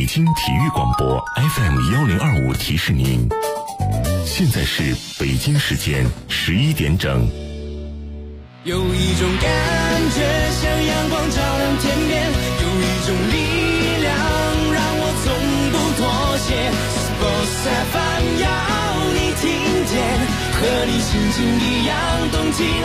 京体育广播 FM1025提示您，现在是北京时间11点整。 有一种感觉像阳光照亮天边，有一种力量让我从不妥协。Sports FM 要你听见，和你心情一样动起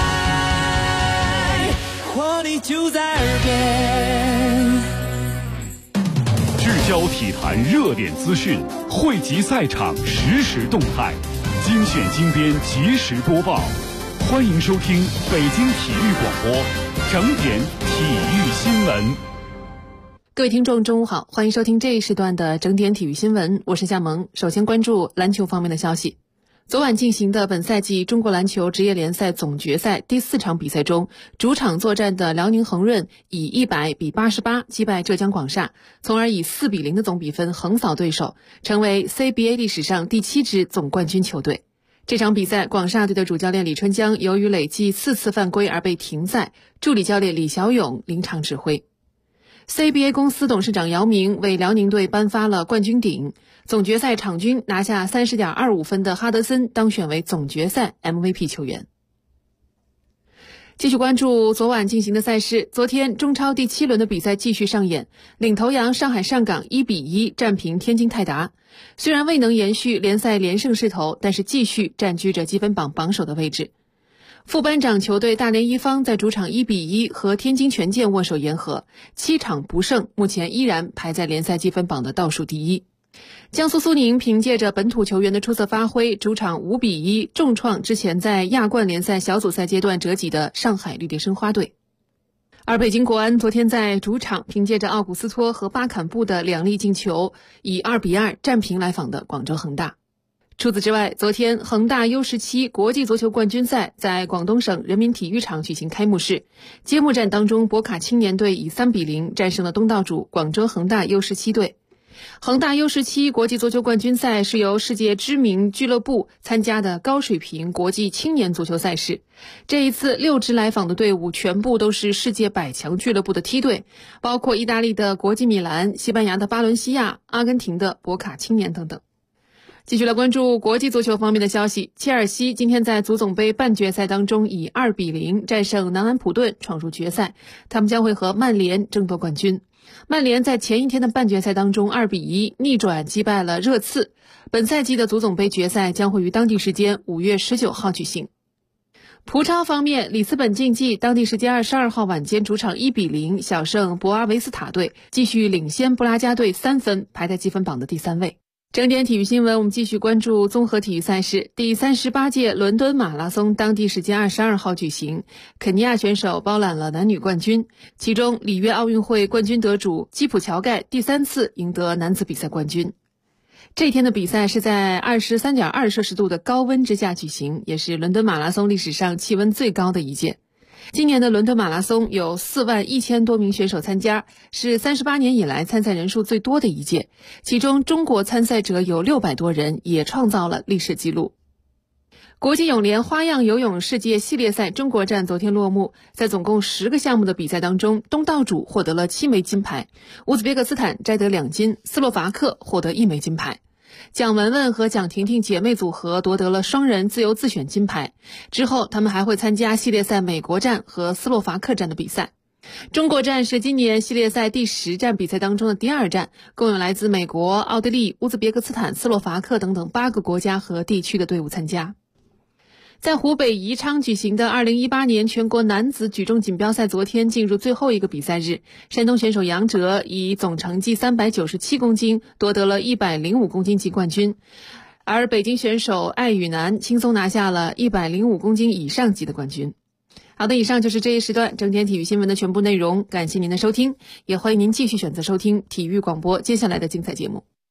来，活力就在耳边。 聚焦体坛热点资讯，汇集赛场实时动态，精选精编及时播报。欢迎收听北京体育广播整点体育新闻。 各位听众中午好，欢迎收听这一时段的整点体育新闻，我是夏萌。首先关注篮球方面的消息。昨晚进行的本赛季中国篮球职业联赛总决赛第4场比赛中，主场作战的辽宁恒润以100比88击败浙江广厦，从而以4比0的总比分横扫对手，成为 CBA 历史上第7支总冠军球队。这场比赛，广厦队的主教练李春江由于累计4次犯规而被停赛，助理教练李小勇临场指挥。CBA 公司董事长姚明为辽宁队颁发了冠军顶，总决赛场均拿下 30.25 分的哈德森当选为总决赛 MVP 球员。继续关注昨晚进行的赛事，昨天中超第7轮的比赛继续上演，领头羊上海上港1比1战平天津泰达，虽然未能延续联赛连胜势头，但是继续占据着积分榜榜首的位置。副班长球队大连一方在主场1比1和天津权健握手言和，7场不胜，目前依然排在联赛积分榜的倒数第一。江苏苏宁凭借着本土球员的出色发挥，主场5比1重创之前在亚冠联赛小组赛阶段折戟的上海绿地申花队。而北京国安昨天在主场凭借着奥古斯托和巴坎布的2粒进球，以2比2战平来访的广州恒大。除此之外，昨天恒大 U17 国际足球冠军赛在广东省人民体育场举行开幕式，揭幕战当中，博卡青年队以3比0战胜了东道主广州恒大 U17 队。恒大 U17 国际足球冠军赛是由世界知名俱乐部参加的高水平国际青年足球赛事。这一次6支来访的队伍全部都是世界100强俱乐部的梯队，包括意大利的国际米兰、西班牙的巴伦西亚、阿根廷的博卡青年等等。继续来关注国际足球方面的消息，切尔西今天在足总杯半决赛当中以2比0战胜南安普顿闯入决赛，他们将会和曼联争夺冠军。曼联在前一天的半决赛当中2比1逆转击败了热刺，本赛季的足总杯决赛将会于当地时间5月19号举行。葡超方面，里斯本竞技当地时间22号晚间主场1比0小胜博阿维斯塔队，继续领先布拉加队3分，排在积分榜的第3位。整点体育新闻，我们继续关注综合体育赛事。第38届伦敦马拉松当地时间22号举行，肯尼亚选手包揽了男女冠军，其中里约奥运会冠军得主基普乔盖第3次赢得男子比赛冠军。这天的比赛是在 23.2 摄氏度的高温之下举行，也是伦敦马拉松历史上气温最高的一届。今年的伦敦马拉松有4万1000多名选手参加，是38年以来参赛人数最多的一届，其中中国参赛者有600多人，也创造了历史纪录。国际泳联花样游泳世界系列赛中国站昨天落幕，在总共10个项目的比赛当中，东道主获得了7枚金牌，乌兹别克斯坦摘得2金，斯洛伐克获得1枚金牌。蒋雯雯和蒋婷婷姐妹组合夺得了双人自由自选金牌，之后他们还会参加系列赛美国站和斯洛伐克站的比赛。中国站是今年系列赛第10站比赛当中的第2站，共有来自美国、奥地利、乌兹别克斯坦、斯洛伐克等等8个国家和地区的队伍参加。在湖北宜昌举行的2018年全国男子举重锦标赛昨天进入最后一个比赛日，山东选手杨哲以总成绩397公斤夺得了105公斤级冠军，而北京选手艾宇南轻松拿下了105公斤以上级的冠军。好的，以上就是这一时段整点体育新闻的全部内容，感谢您的收听，也欢迎您继续选择收听体育广播接下来的精彩节目。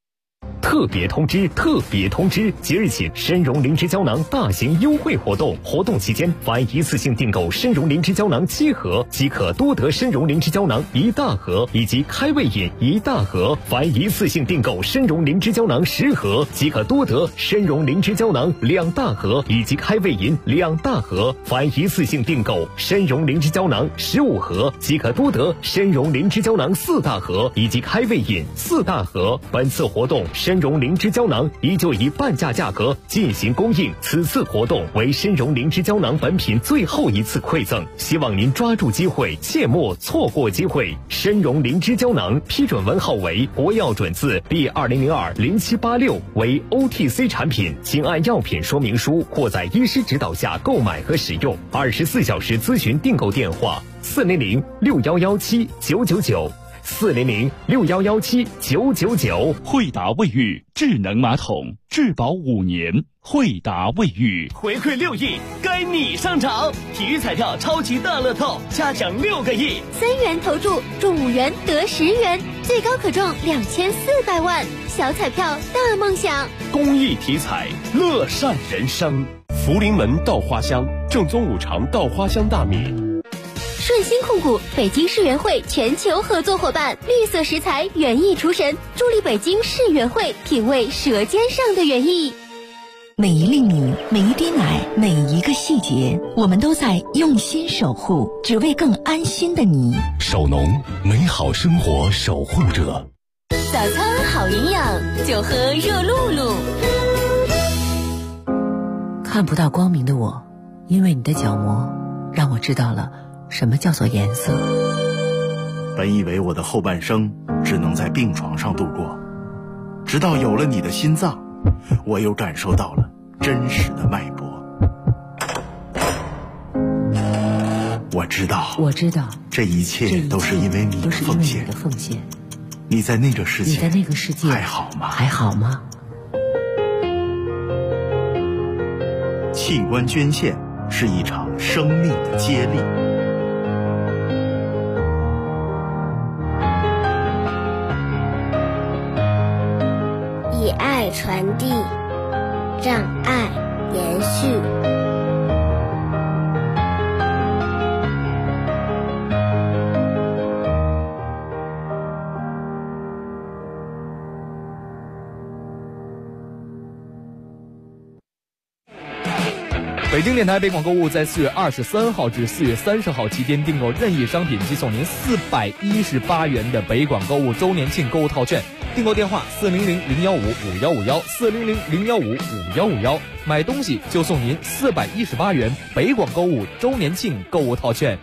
特别通知！特别通知！即日起，参茸灵芝胶囊大型优惠活动，活动期间，凡一次性订购参茸灵芝胶囊7盒，即可多得参茸灵芝胶囊1大盒以及开胃饮1大盒；凡一次性订购参茸灵芝胶囊10盒，即可多得参茸灵芝胶囊2大盒以及开胃饮2大盒；凡一次性订购参茸灵芝胶囊15盒，即可多得参茸灵芝胶囊4大盒以及开胃饮4大盒。本次活动参茸灵芝胶囊依旧以半价价格进行供应，此次活动为参茸灵芝胶囊本品最后一次馈赠，希望您抓住机会，切莫错过机会。参茸灵芝胶囊批准文号为国药准字第20020786，为 OTC 产品，请按药品说明书或在医师指导下购买和使用。24小时咨询订购电话400611799。400611799。 惠达卫浴智能马桶，质保5年。惠达卫浴回馈6亿，该你上场！体育彩票超级大乐透，加奖6个亿 ，3元投注中5元得10元，最高可中2400万，小彩票大梦想。 公益体彩，乐善人生。 福临门稻花香，正宗5常稻花香大米。 顺鑫控股北京世园会全球合作伙伴，绿色食材园艺厨神，助力北京世园会品味舌尖上的园艺。 每一粒米，每一滴奶，每一个细节，我们都在用心守护，只为更安心的你。 守农，美好生活守护者。 早餐好营养，就喝热露露。 看不到光明的我，因为你的角膜，让我知道了什么叫做颜色。 本以为我的后半生只能在病床上度过，直到有了你的心脏，我又感受到了真实的脉搏。我知道，这一切都是因为你的奉献。你在那个世界还好吗？器官捐献是一场生命的接力。 以爱传递，让爱延续。 北京电台北广购物在4月23号至4月30号期间订购任意商品即送您418元的北广购物周年庆购物套券。订购电话400-015-5151，400-015-5151，买东西就送您418元北广购物周年庆购物套券。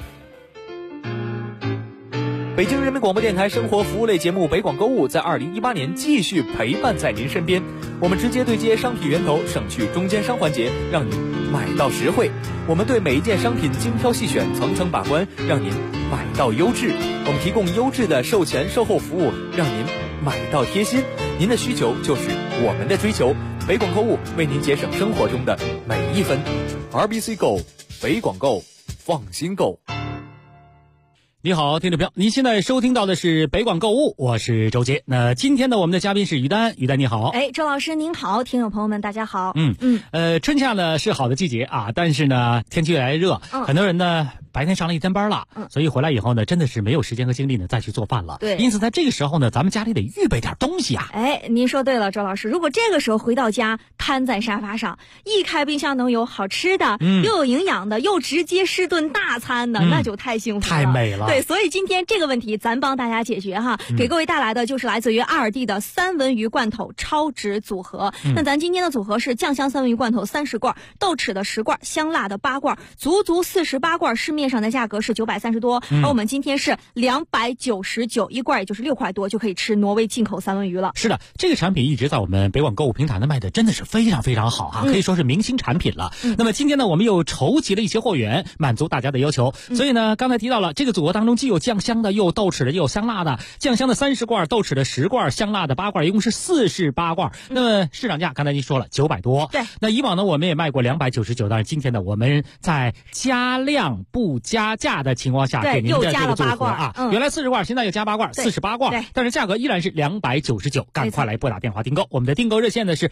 北京人民广播电台生活服务类节目北广购物在2018年继续陪伴在您身边，我们直接对接商品源头，省去中间商环节，让您买到实惠。我们对每一件商品精挑细选，层层把关，让您买到优质。我们提供优质的售前售后服务，让您买到贴心。您的需求就是我们的追求，北广购物为您节省生活中的每一分。RBC Go， 北广购，放心购。 你好，听众朋友，您现在收听到的是北广购物，我是周杰。那今天呢，我们的嘉宾是于丹，于丹你好。 周老师您好，听友朋友们大家好。 春夏呢是好的季节啊，但是呢天气越来越热，很多人呢白天上了一天班了，所以回来以后呢，真的是没有时间和精力呢再去做饭了。 对， 因此在这个时候呢，咱们家里得预备点东西啊。 您说对了，周老师，如果这个时候回到家，瘫在沙发上，一开冰箱能有好吃的，又有营养的，又直接是顿大餐的，那就太幸福了， 太美了。 对，所以今天这个问题咱帮大家解决哈，给各位带来的就是来自于阿尔蒂的3文鱼罐头超值组合。那咱今天的组合是酱香3文鱼罐头30罐，豆豉的10罐，香辣的8罐，足48罐，市面上的价格是930多，而我们今天是299一罐，也就是6块多就可以吃挪威进口3文鱼了。 是的，这个产品一直在我们北广购物平台呢卖的真的是非常非常好啊，可以说是明星产品了。那么今天呢，我们又筹集了一些货源，满足大家的要求。所以呢，刚才提到了这个组合当中既有酱香的，又有豆豉的，又有香辣的。酱香的30罐，豆豉的10罐，香辣的8罐，一共是48罐。那么市场价刚才您说了900多。 对。 那以往呢，我们也卖过299，但是今天呢，我们在加量不不加价的情况下给您的这个组合啊，原来40罐，现在又加8罐，48罐，但是价格依然是299，赶快来拨打电话订购。我们的订购热线呢是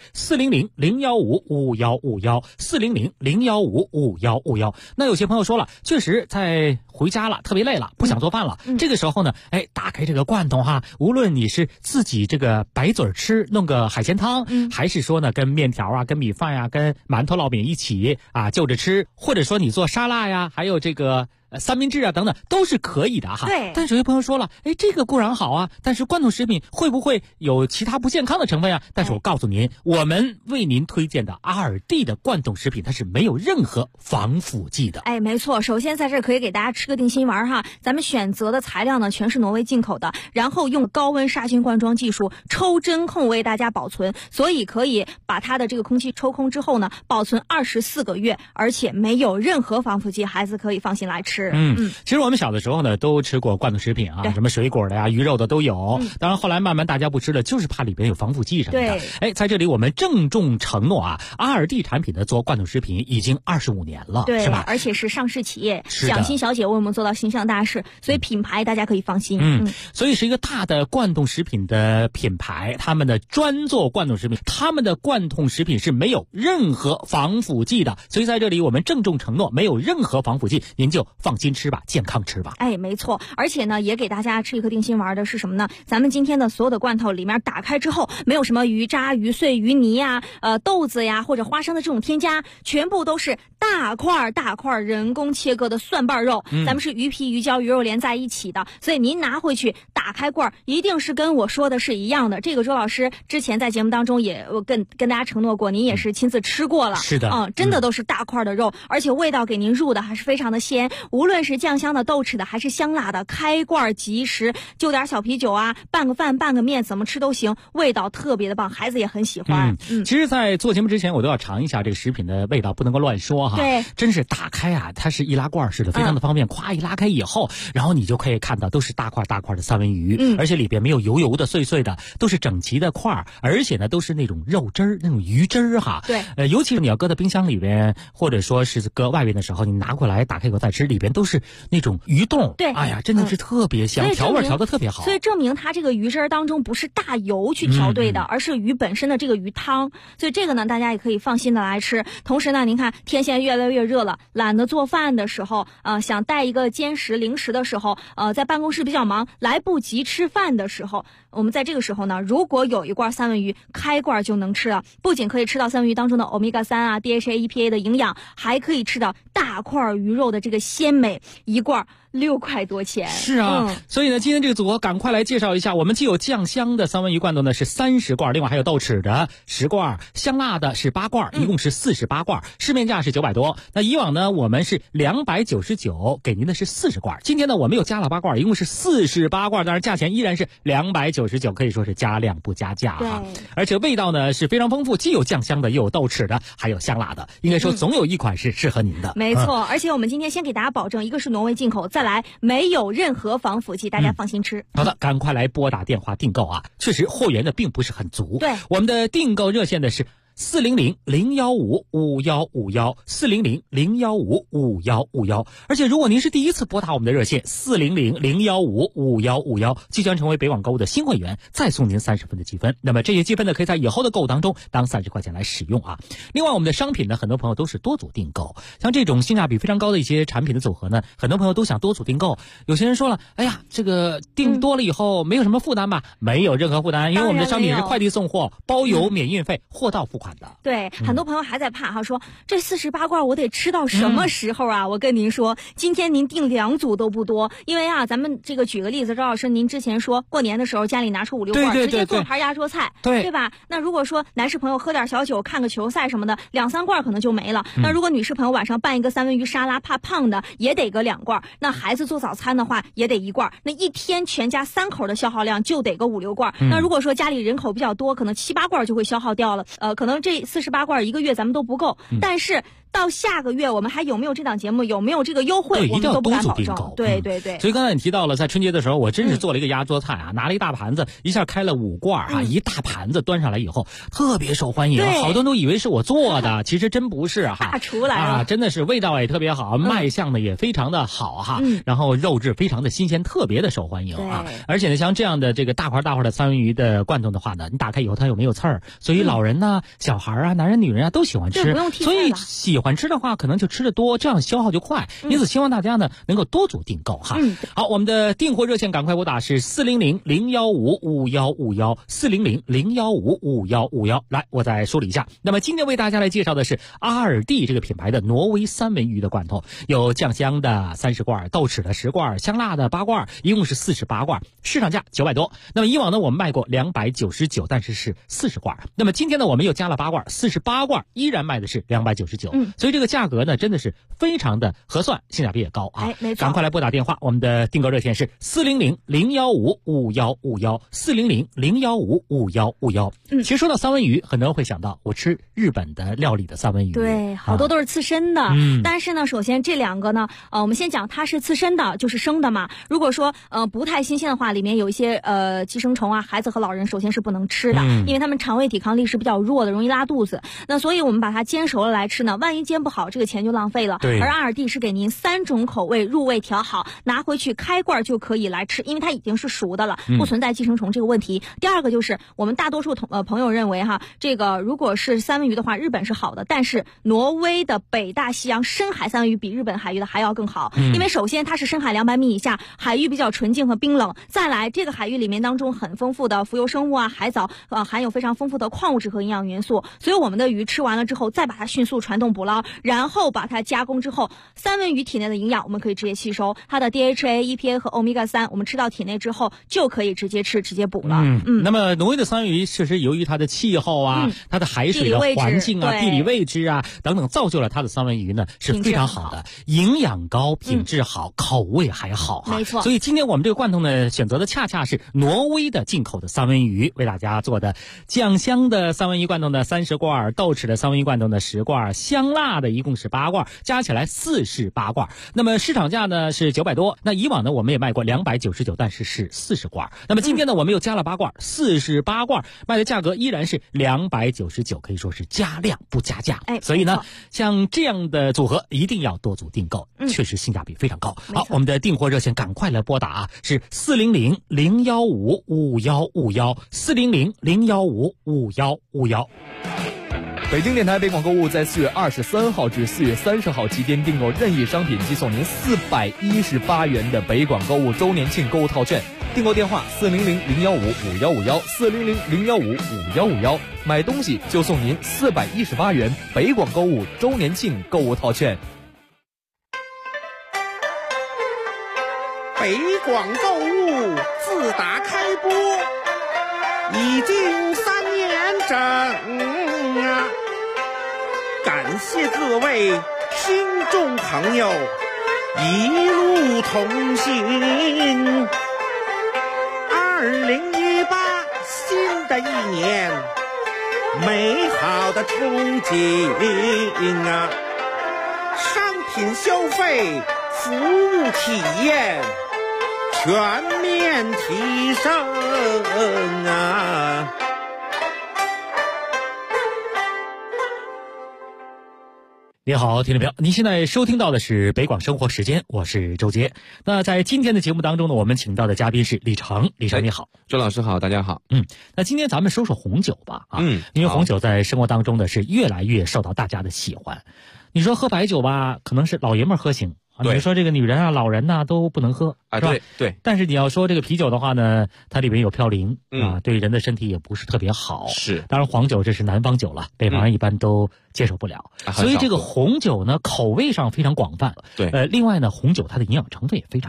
400-015-5151，400-015-5151。那有些朋友说了，确实在回家了，特别累了，不想做饭了，这个时候呢，打开这个罐头哈，无论你是自己这个白嘴吃，弄个海鲜汤，还是说呢跟面条啊、跟米饭呀、跟馒头烙饼一起啊就着吃，或者说你做沙拉呀，还有这个三明治啊等等都是可以的哈。 对。 但是有些朋友说了，这个固然好啊，但是罐头食品会不会有其他不健康的成分啊？但是我告诉您，我们为您推荐的阿尔蒂的罐头食品，它是没有任何防腐剂的。 没错。首先在这可以给大家吃个定心丸哈，咱们选择的材料呢全是挪威进口的，然后用高温杀菌灌装技术抽真空为大家保存，所以可以把它的这个空气抽空之后呢，保存24个月，而且没有任何防腐剂，孩子可以放心来吃。 其实我们小的时候呢都吃过罐头食品啊，什么水果的呀、鱼肉的都有。当然后来慢慢大家不吃了，就是怕里边有防腐剂什么的。在这里我们郑重承诺啊，阿尔蒂产品的做罐头食品已经25年了， 对， 是吧？ 而且是上市企业，蒋欣小姐为我们做到形象大事，所以品牌大家可以放心。 所以是一个大的罐头食品的品牌，他们的专做罐头食品，他们的罐头食品是没有任何防腐剂的，所以在这里我们郑重承诺，没有任何防腐剂，您就放心吃吧，健康吃吧。 没错。而且呢，也给大家吃一颗定心丸的是什么呢？咱们今天的所有的罐头里面打开之后，没有什么鱼渣、鱼碎、鱼泥呀、豆子呀或者花生的这种添加，全部都是大块人工切割的蒜瓣肉。咱们是鱼皮、鱼胶、鱼肉连在一起的，所以您拿回去打开罐，一定是跟我说的是一样的。这个周老师之前在节目当中也跟大家承诺过，您也是亲自吃过了。 是的， 真的都是大块的肉，而且味道给您入的还是非常的鲜，无论是酱香的、豆豉的还是香辣的，开罐即食，就点小啤酒啊，拌个饭拌个面，怎么吃都行，味道特别的棒，孩子也很喜欢。 其实在做节目之前我都要尝一下这个食品的味道，不能够乱说哈。 对， 真是打开啊，它是易拉罐似的，非常的方便，咵一拉开以后，然后你就可以看到都是大块的三文鱼，而且里边没有油的碎碎的，都是整齐的块，而且呢都是那种肉汁儿、那种鱼汁儿哈。 对， 尤其是你要搁在冰箱里边，或者说是搁外边的时候，你拿过来打开以后再吃，里边都是那种鱼冻。 对， 哎呀，真的是特别香，调味调得特别好。 所以证明它这个鱼汁当中不是大油去调对的，而是鱼本身的这个鱼汤。所以这个呢，大家也可以放心的来吃。同时呢，您看天现在越来越热了，懒得做饭的时候，想带一个兼食零食的时候，在办公室比较忙，来不及吃饭的时候，我们在这个时候呢，如果有一罐三文鱼，开罐就能吃了。不仅可以吃到三文鱼当中的欧米伽3啊、DHA、EPA 的营养，还可以吃到大块鱼肉的这个鲜美，一罐6块多钱。 是啊，所以呢，今天这个组合赶快来介绍一下，我们既有酱香的三文鱼罐头呢是30罐，另外还有豆豉的10罐，香辣的是8罐，一共是48罐，市面价是900多。那以往呢，我们是299，给您的是40罐，今天呢我们又加了8罐，一共是48罐，当然价钱依然是299，可以说是加量不加价啊。而且味道呢是非常丰富，既有酱香的，又有豆豉的，还有香辣的，应该说总有一款是适合您的。 没错，而且我们今天先给大家保证，一个是挪威进口，再来没有任何防腐剂，大家放心吃。 好的，赶快来拨打电话订购啊！确实货源的并不是很足。 对， 我们的订购热线的是400-015-5151，400-015-5151。而且如果您是第一次拨打我们的热线400-015-5151，即将成为北网购物的新会员，再送您30分的积分。那么这些积分呢，可以在以后的购物当中当30块钱来使用啊。另外我们的商品呢，很多朋友都是多组订购，像这种性价比非常高的一些产品的组合呢，很多朋友都想多组订购。有些人说了，哎呀，这个订多了以后没有什么负担吧？没有任何负担，因为我们的商品是快递送货，包邮免运费，货到付款。 对，很多朋友还在怕哈，说这48罐我得吃到什么时候啊？我跟您说，今天您订2组都不多，因为啊，咱们这个举个例子，赵老师，您之前说过年的时候家里拿出5-6罐，直接做盘压桌菜，对吧？那如果说男士朋友喝点小酒，看个球赛什么的，2-3罐可能就没了。那如果女士朋友晚上拌一个三文鱼沙拉，怕胖的也得个2罐。那孩子做早餐的话也得1罐。那一天全家3口的消耗量就得个5-6罐。那如果说家里人口比较多，可能7-8罐就会消耗掉了。可能这48罐1个月咱们都不够，但是到下个月我们还有没有这档节目，有没有这个优惠，我们都不敢保证。对对对。 所以刚才你提到了，在春节的时候，我真是做了一个压桌菜啊，拿了一大盘子，一下开了5罐啊，一大盘子端上来以后，特别受欢迎，好多人都以为是我做的，其实真不是哈。 大厨来了啊，真的是味道也特别好，卖相呢也非常的好哈，然后肉质非常的新鲜，特别的受欢迎啊。而且呢，像这样的这个大块的三文鱼的罐头的话呢，你打开以后它又没有刺儿，所以老人呢、小孩啊、男人女人啊都喜欢吃，所以喜欢吃的话可能就吃得多，这样消耗就快。因此希望大家呢能够多组订购哈。好，我们的订货热线赶快拨打是400-015-5151，400-015-5151。来，我再梳理一下。那么今天为大家来介绍的是阿尔蒂这个品牌的挪威三文鱼的罐头，有酱香的30罐，豆豉的10罐，香辣的8罐，一共是48罐，市场价900多。那么以往呢我们卖过299，但是是40罐。那么今天呢我们又加了8罐，48罐依然卖的是299。所以这个价格呢真的是非常的合算，性价比也高啊。 没错。 赶快来拨打电话，我们的订购热线是400-015-5151，400-015-5151。其实说到三文鱼，很多人会想到我吃日本的料理的三文鱼， 对，好多都是刺身的。但是呢，首先这2个呢，我们先讲它是刺身的，就是生的嘛。如果说不太新鲜的话，里面有一些寄生虫啊，孩子和老人首先是不能吃的，因为他们肠胃抵抗力是比较弱的，容易拉肚子。那所以我们把它煎熟了来吃呢，万一煎不好，这个钱就浪费了。而阿尔蒂是给您3种口味入味调好，拿回去开罐就可以来吃，因为它已经是熟的了，不存在寄生虫这个问题。第二个就是我们大多数朋友认为哈，这个如果是三文鱼的话，日本是好的，但是挪威的北大西洋深海三文鱼比日本海域的还要更好，因为首先它是深海200米以下，海域比较纯净和冰冷，再来这个海域里面当中很丰富的浮游生物啊，海藻含有非常丰富的矿物质和营养元素，所以我们的鱼吃完了之后再把它迅速传动捕捞，然后把它加工之后，三文鱼体内的营养我们可以直接吸收，它的 DHA、EPA 和 Omega-3 我们吃到体内之后就可以直接吃直接补了。 那么挪威的三文鱼确实由于它的气候啊、它的海水的环境啊、地理位置啊等等，造就了它的三文鱼呢是非常好的，营养高、品质好、口味还好没错。 所以今天我们这个罐头呢选择的恰恰是挪威的进口的三文鱼，为大家做的酱香的三文鱼罐头呢30罐，豆豉的三文鱼罐头呢10罐，香辣的一共是8罐，加起来48罐。那么市场价呢是900多，那以往呢我们也卖过299，但是是40罐。那么今天呢我们又加了8罐，48罐，卖的价格依然是299，可以说是加量不加价。所以呢像这样的组合一定要多组订购，确实性价比非常高。好，我们的订货热线赶快来拨打啊，是400-015-5151，400-015-5151。 北京电台北广购物在4月23号至4月30号期间订购任意商品即送您418元的北广购物周年庆购物套券。订购电话400-015-5151，400-015-5151，买东西就送您418元北广购物周年庆购物套券。 北广购物自打开播已经3年整啊，感谢各位听众朋友一路同行。2018新的一年，美好的憧憬啊，商品消费、服务体验全面提升啊！ 你好，听众朋友，您现在收听到的是北广生活时间，我是周杰。那在今天的节目当中呢，我们请到的嘉宾是李成。李成你好。 周老师好，大家好。 那今天咱们说说红酒吧因为红酒在生活当中呢是越来越受到大家的喜欢。你说喝白酒吧，可能是老爷们喝行。你说这个女人啊、老人呐都不能喝啊， 是吧？ 对。 但是你要说这个啤酒的话呢，它里面有嘌呤对人的身体也不是特别好。 是， 当然黄酒这是南方酒了，北方人一般都接受不了。所以这个红酒呢，口味上非常广泛。 对， 另外呢，红酒它的营养成分也非常高。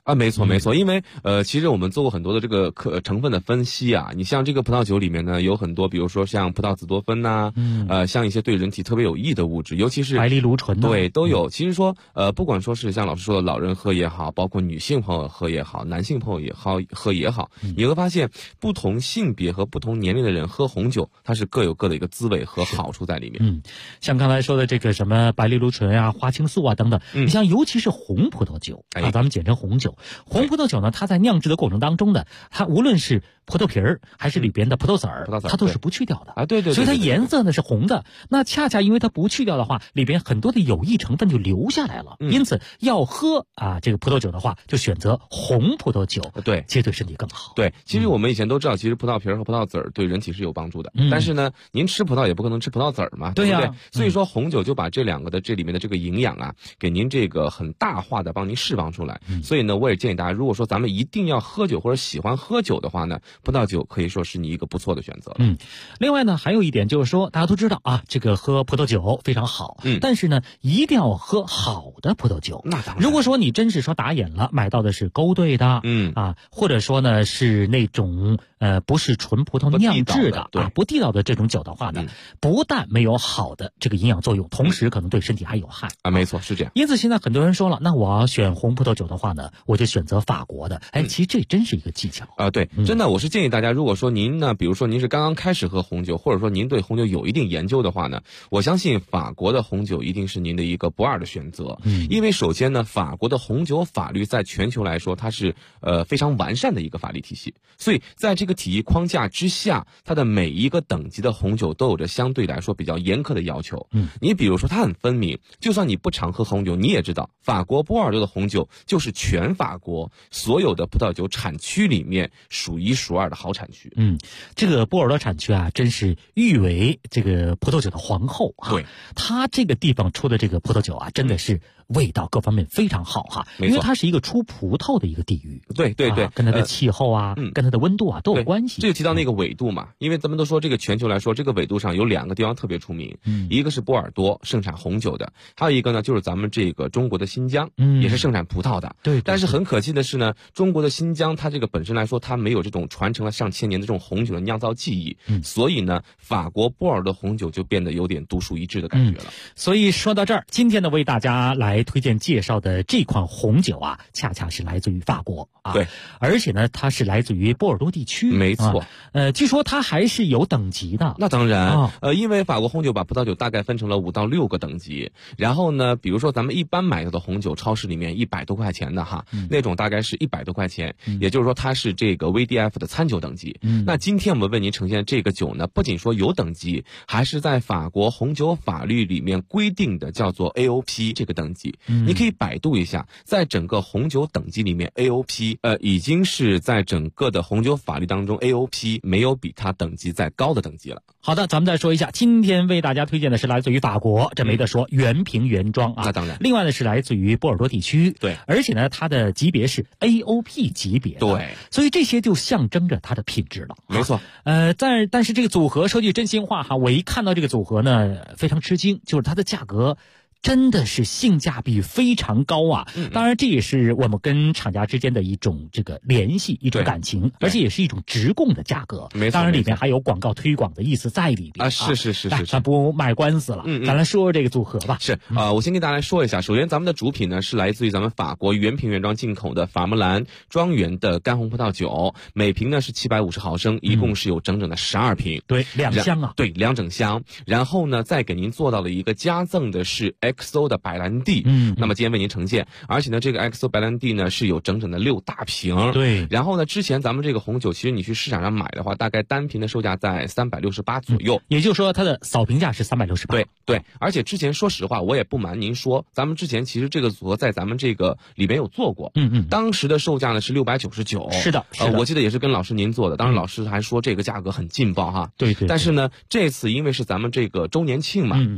没错没错，因为其实我们做过很多的这个成分的分析啊，你像这个葡萄酒里面呢有很多，比如说像葡萄紫多酚呐，像一些对人体特别有益的物质，尤其是白藜芦醇， 对，都有。其实说不管说是像老师说的老人喝也好，包括女性朋友喝也好，男性朋友也喝也好，你会发现不同性别和不同年龄的人喝红酒，它是各有各的一个滋味和好处在里面。 像刚才说的这个什么白藜芦醇啊、花青素啊等等，你像尤其是红葡萄酒啊，咱们简称红酒。红葡萄酒呢，它在酿制的过程当中呢，它无论是葡萄皮儿还是里边的葡萄籽儿，它都是不去掉的啊，对， 所以它颜色呢是红的。那恰恰因为它不去掉的话，里边很多的有益成分就留下来了。因此要喝这个葡萄酒的话，就选择红葡萄酒， 对， 其实对身体更好。 对，其实我们以前都知道，其实葡萄皮儿和葡萄籽儿对人体是有帮助的。但是呢，您吃葡萄也不可能吃葡萄籽儿嘛，对不对？所以说红酒就把这两个的这里面的这个营养啊，给您这个很大化的帮您释放出来。所以呢，我也建议大家，如果说咱们一定要喝酒或者喜欢喝酒的话呢，葡萄酒可以说是你一个不错的选择。 另外呢，还有一点就是说，大家都知道啊，这个喝葡萄酒非常好，但是呢，一定要喝好的葡萄酒。 那当然， 如果说你真是说打眼了，买到的是勾兑的，或者说呢是那种不是纯葡萄酿制的不地道的这种酒的话呢，不但没有好的这个营养作用，同时可能对身体还有害啊。没错，是这样。 因此现在很多人说了，那我要选红葡萄酒的话呢，我就选择法国的。其实这真是一个技巧啊。对，真的，我是建议大家，如果说您呢，比如说您是刚刚开始喝红酒，或者说您对红酒有一定研究的话呢，我相信法国的红酒一定是您的一个不二的选择。因为首先呢，法国的红酒法律在全球来说，它是非常完善的一个法律体系，所以在这个体系框架之下，它的每一个等级的红酒都有着相对来说比较严苛的要求。你比如说它很分明，就算你不常喝红酒，你也知道法国波尔多的红酒就是全法国所有的葡萄酒产区里面数一数二的好产区。 这个波尔多产区啊，真是誉为这个葡萄酒的皇后啊。 对， 它这个地方出的这个葡萄酒啊，真的是味道各方面非常好哈。因为它是一个出葡萄的一个地域。 对， 跟它的气候啊，跟它的温度啊都有关系。 这就提到那个纬度嘛，因为咱们都说这个全球来说，这个纬度上有两个地方特别出名，一个是波尔多，盛产红酒的，还有一个呢就是咱们这个中国的新疆，也是盛产葡萄的。 对。 但是很可惜的是呢，中国的新疆它这个本身来说，它没有这种传承了上千年的这种红酒的酿造技艺，所以呢，法国波尔多红酒就变得有点独树一帜的感觉了。 所以说到这儿，今天呢为大家来推荐介绍的这款红酒啊，恰恰是来自于法国啊。 对， 而且呢，它是来自于波尔多地区。 没错。 据说它还是有等级的。 那当然，因为法国红酒把葡萄酒大概分成了5到6个等级，然后呢，比如说咱们一般买到的红酒，超市里面100多块钱的哈，那种大概是100多块钱，也就是说它是这个 VDF 的餐酒等级。那今天我们为您呈现这个酒呢，不仅说有等级，还是在法国红酒法律里面规定的叫做 AOP 这个等级。你可以百度一下，在整个红酒等级里面 AOP 已经是在整个的红酒法律当中 AOP 没有比它等级再高的等级了。 好的，咱们再说一下，今天为大家推荐的是来自于法国，这没得说，原瓶原装啊。 那当然。 另外呢是来自于波尔多地区。 对。 而且呢它的级别是 AOP 级别的。 对。 所以这些就象征着它的品质了。 没错。 但是这个组合说句真心话哈，我一看到这个组合呢非常吃惊，就是它的价格真的是性价比非常高啊！当然，这也是我们跟厂家之间的一种这个联系，一种感情，而且也是一种直供的价格。 没错， 当然里面还有广告推广的意思在里边啊！是， 咱不卖官司了，咱来说说这个组合吧。 是我先跟大家来说一下，首先咱们的主品呢是来自于咱们法国原瓶原装进口的法穆兰庄园的干红葡萄酒，每瓶呢是750毫升，一共是有整整的12瓶。 对，2箱啊。 对，2整箱。然后呢，再给您做到了一个加赠的是 XO 的白兰地。那么今天为您呈现，而且呢，这个 XO 白兰地呢是有整整的6大瓶。 对。 然后呢，之前咱们这个红酒，其实你去市场上买的话，大概单瓶的售价在368左右。 也就是说，它的扫评价是368。 对。而且之前说实话，我也不瞒您说，咱们之前其实这个组合在咱们这个里面有做过。当时的售价呢是699。 是的。 我记得也是跟老师您做的，当时老师还说这个价格很劲爆哈。 对。 但是呢，这次因为是咱们这个周年庆嘛。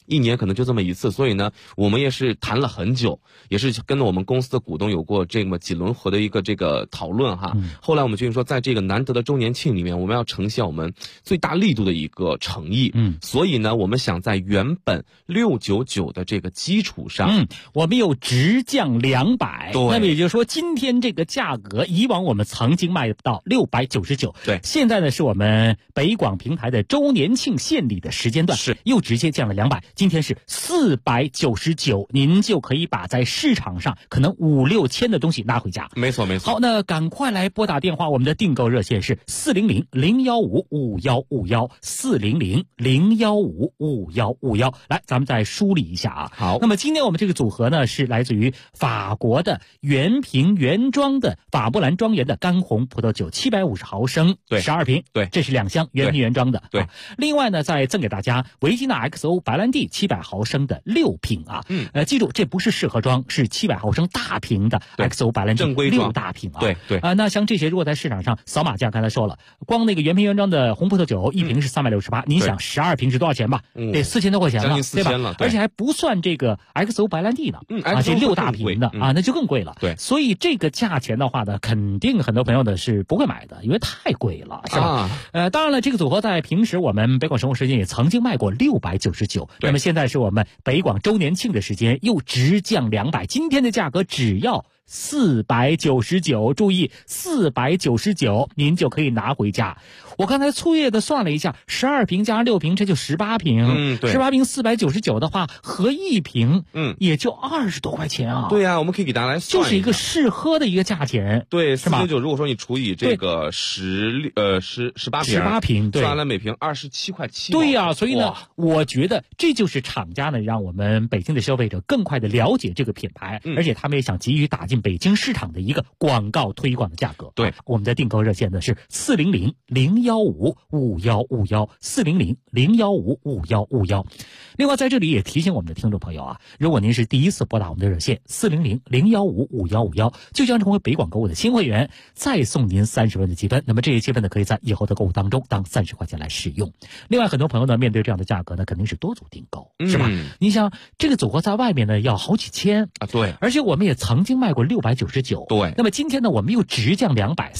一年可能就这么一次，所以呢，我们也是谈了很久，也是跟我们公司的股东有过这么几轮河的一个这个讨论哈。后来我们决定说，在这个难得的周年庆里面，我们要呈现我们最大力度的一个诚意。所以呢，我们想在原本699的这个基础上， 我们又直降200。 对， 那么也就是说，今天这个价格，以往我们曾经卖到699， 对， 现在呢是我们北广平台的周年庆献礼的时间段， 是又直接降了200，今天是499，您就可以把在市场上可能5、6千的东西拿回家。 没错没错。 好，那赶快来拨打电话，我们的订购热线是400-015-5151，400-015-5151。来，咱们再梳理一下啊。 好， 那么今天我们这个组合呢，是来自于法国的原瓶原装的法布兰庄园的干红葡萄酒，750毫升， 对 ，12瓶， 对， 这是2箱原瓶原装的。 对， 另外呢，再赠给大家维吉纳 XO 白兰地700毫升的6瓶啊。记住，这不是适合装，是700毫升大瓶的 XO 白兰地正规装 6大瓶啊。 对对那像这些如果在市场上扫码价，刚才说了，光那个原瓶原装的红葡萄酒一瓶是368，你想12瓶是多少钱吧？得4000多块钱了， 将近4000了， 而且还不算这个 XO 白兰地呢。这6大瓶的啊，那就更贵了。 对， 所以这个价钱的话呢，肯定很多朋友呢是不会买的，因为太贵了，是吧？当然了，这个组合在平时我们北广生活时间也曾经卖过699，那么现在是我们北广周年庆的时间，又直降200，今天的价格只要499，注意499，您就可以拿回家。我刚才粗略的算了一下，12瓶加6瓶，这就18瓶。 对 ，18瓶499的话，合一瓶，也就20多块钱啊。 对啊，我们可以给大家来算就是一个试喝的一个价钱。 对 ，499， 如果说你除以这个18 瓶，对， 算了每瓶27块7。 对呀，所以呢，我觉得这就是厂家呢，让我们北京的消费者更快的了解这个品牌，而且他们也想急于打进北京市场的一个广告推广的价格。 对， 我们的订购热线呢是400-015-5151，400-015-5151。另外，在这里也提醒我们的听众朋友啊，如果您是第一次拨打我们的热线400-015-5151，就将成为北广购物的新会员，再送您30分的积分。那么这些积分呢，可以在以后的购物当中当30块钱来使用。另外，很多朋友呢，面对这样的价格呢，肯定是多组订购，是吧？你想这个组合在外面呢要好几千啊，对， 而且我们也曾经卖过699， 对。 那么今天呢，我们又直降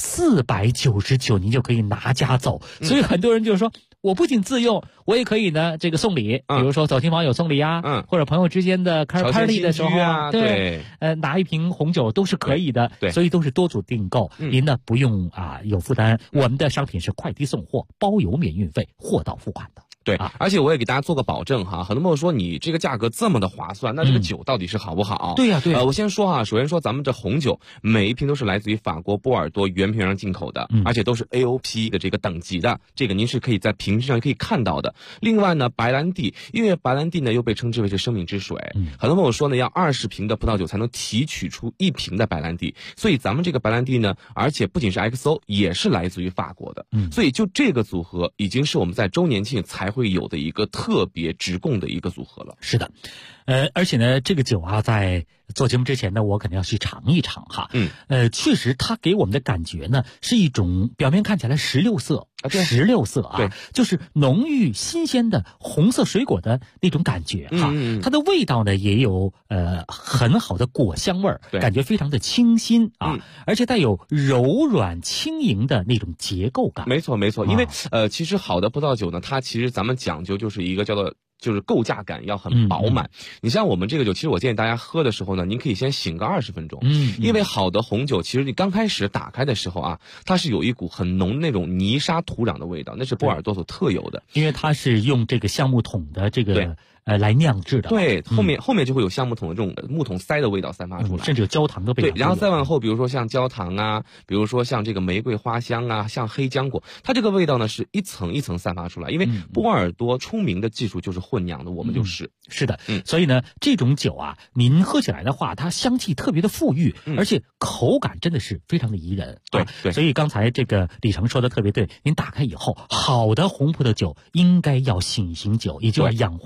200，499，您就可以拿家走。所以很多人就是说，我不仅自用，我也可以呢这个送礼，比如说走亲访友送礼啊，或者朋友之间的开 party 的时候啊，对， 拿一瓶红酒都是可以的。 对， 所以都是多组订购，您呢不用有负担。我们的商品是快递送货，包邮免运费，货到付款的。 对，而且我也给大家做个保证哈，很多朋友说你这个价格这么的划算，那这个酒到底是好不好？ 对呀，对呀。 我先说哈，首先说咱们这红酒每一瓶都是来自于法国波尔多原瓶上进口的，而且都是 AOP 的这个等级的，这个您是可以在瓶上可以看到的。另外呢，白兰地，因为白兰地呢又被称之为是生命之水，很多朋友说呢要20瓶的葡萄酒才能提取出1瓶的白兰地，所以咱们这个白兰地呢，而且不仅是 XO， 也是来自于法国的，所以就这个组合已经是我们在周年庆才会有的一个特别直供的一个组合了。 是的，而且呢，这个酒啊，在做节目之前呢，我肯定要去尝一尝哈。确实，它给我们的感觉呢，是一种表面看起来石榴色，16色啊， 对， 就是浓郁新鲜的红色水果的那种感觉哈。它的味道呢，也有很好的果香味儿，感觉非常的清新啊，而且带有柔软轻盈的那种结构感。 没错，因为其实好的葡萄酒呢，它其实咱们讲究就是一个叫做。就是构架感要很饱满。你像我们这个酒，其实我建议大家喝的时候呢，您可以先醒个20分钟。因为好的红酒，其实你刚开始打开的时候啊，它是有一股很浓的那种泥沙土壤的味道，那是波尔多所特有的。 因为它是用这个橡木桶的这个来酿制的。 对，后面就会有橡木桶的这种木桶塞的味道散发出来， 甚至有焦糖的味道。 对，然后再往后，比如说像焦糖啊，比如说像这个玫瑰花香啊，像黑浆果，它这个味道呢是一层一层散发出来。因为波尔多出名的技术就是混酿的，我们就是是的，所以呢，这种酒啊，您喝起来的话，它香气特别的馥郁，而且口感真的是非常的宜人。 对， 所以刚才这个李成说的特别对，您打开以后，好的红葡萄酒应该要醒酒，也就要氧化一下。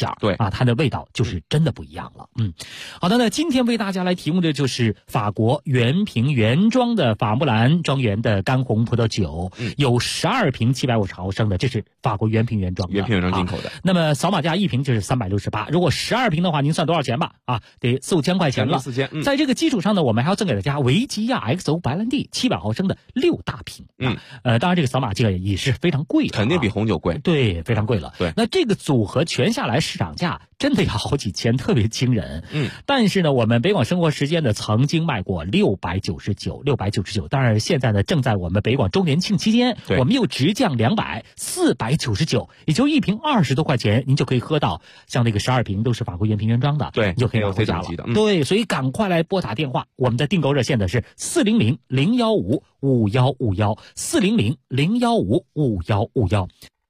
馅， 对啊，它的味道就是真的不一样了。好的，那今天为大家来提供的就是法国原瓶原装的法木兰庄园的干红葡萄酒，有12瓶750毫升的，这是法国原瓶原装的， 原瓶原装进口的。 那么扫码价一瓶就是368，如果12瓶的话，您算多少钱吧？啊，得4、5千块钱了。在这个基础上呢，我们还要赠给大家维吉亚 XO 白兰地700毫升的6大瓶。当然这个扫码价也是非常贵的， 肯定比红酒贵。 对，非常贵了。 对， 那这个组合全下来市场价真的要好几千，特别惊人。但是呢，我们北广生活时间呢曾经卖过699，当然现在呢正在我们北广周年庆期间，我们又直降200，499，也就一瓶20多块钱，您就可以喝到像那个12瓶都是法国原瓶原装的， 对， 你就可以拿回家了。对，所以赶快来拨打电话，我们的订购热线的是400-015-5151，400-015-5151。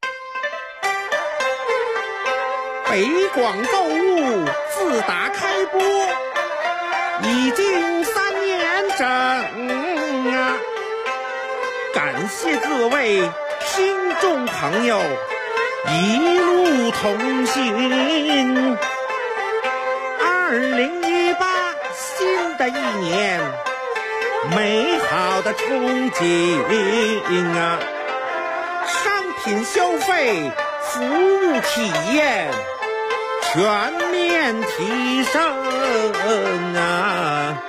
北广购物自打开播已经3年整啊！感谢各位听众朋友一路同行。2018新的一年，美好的憧憬啊！商品消费，服务体验全面提升啊！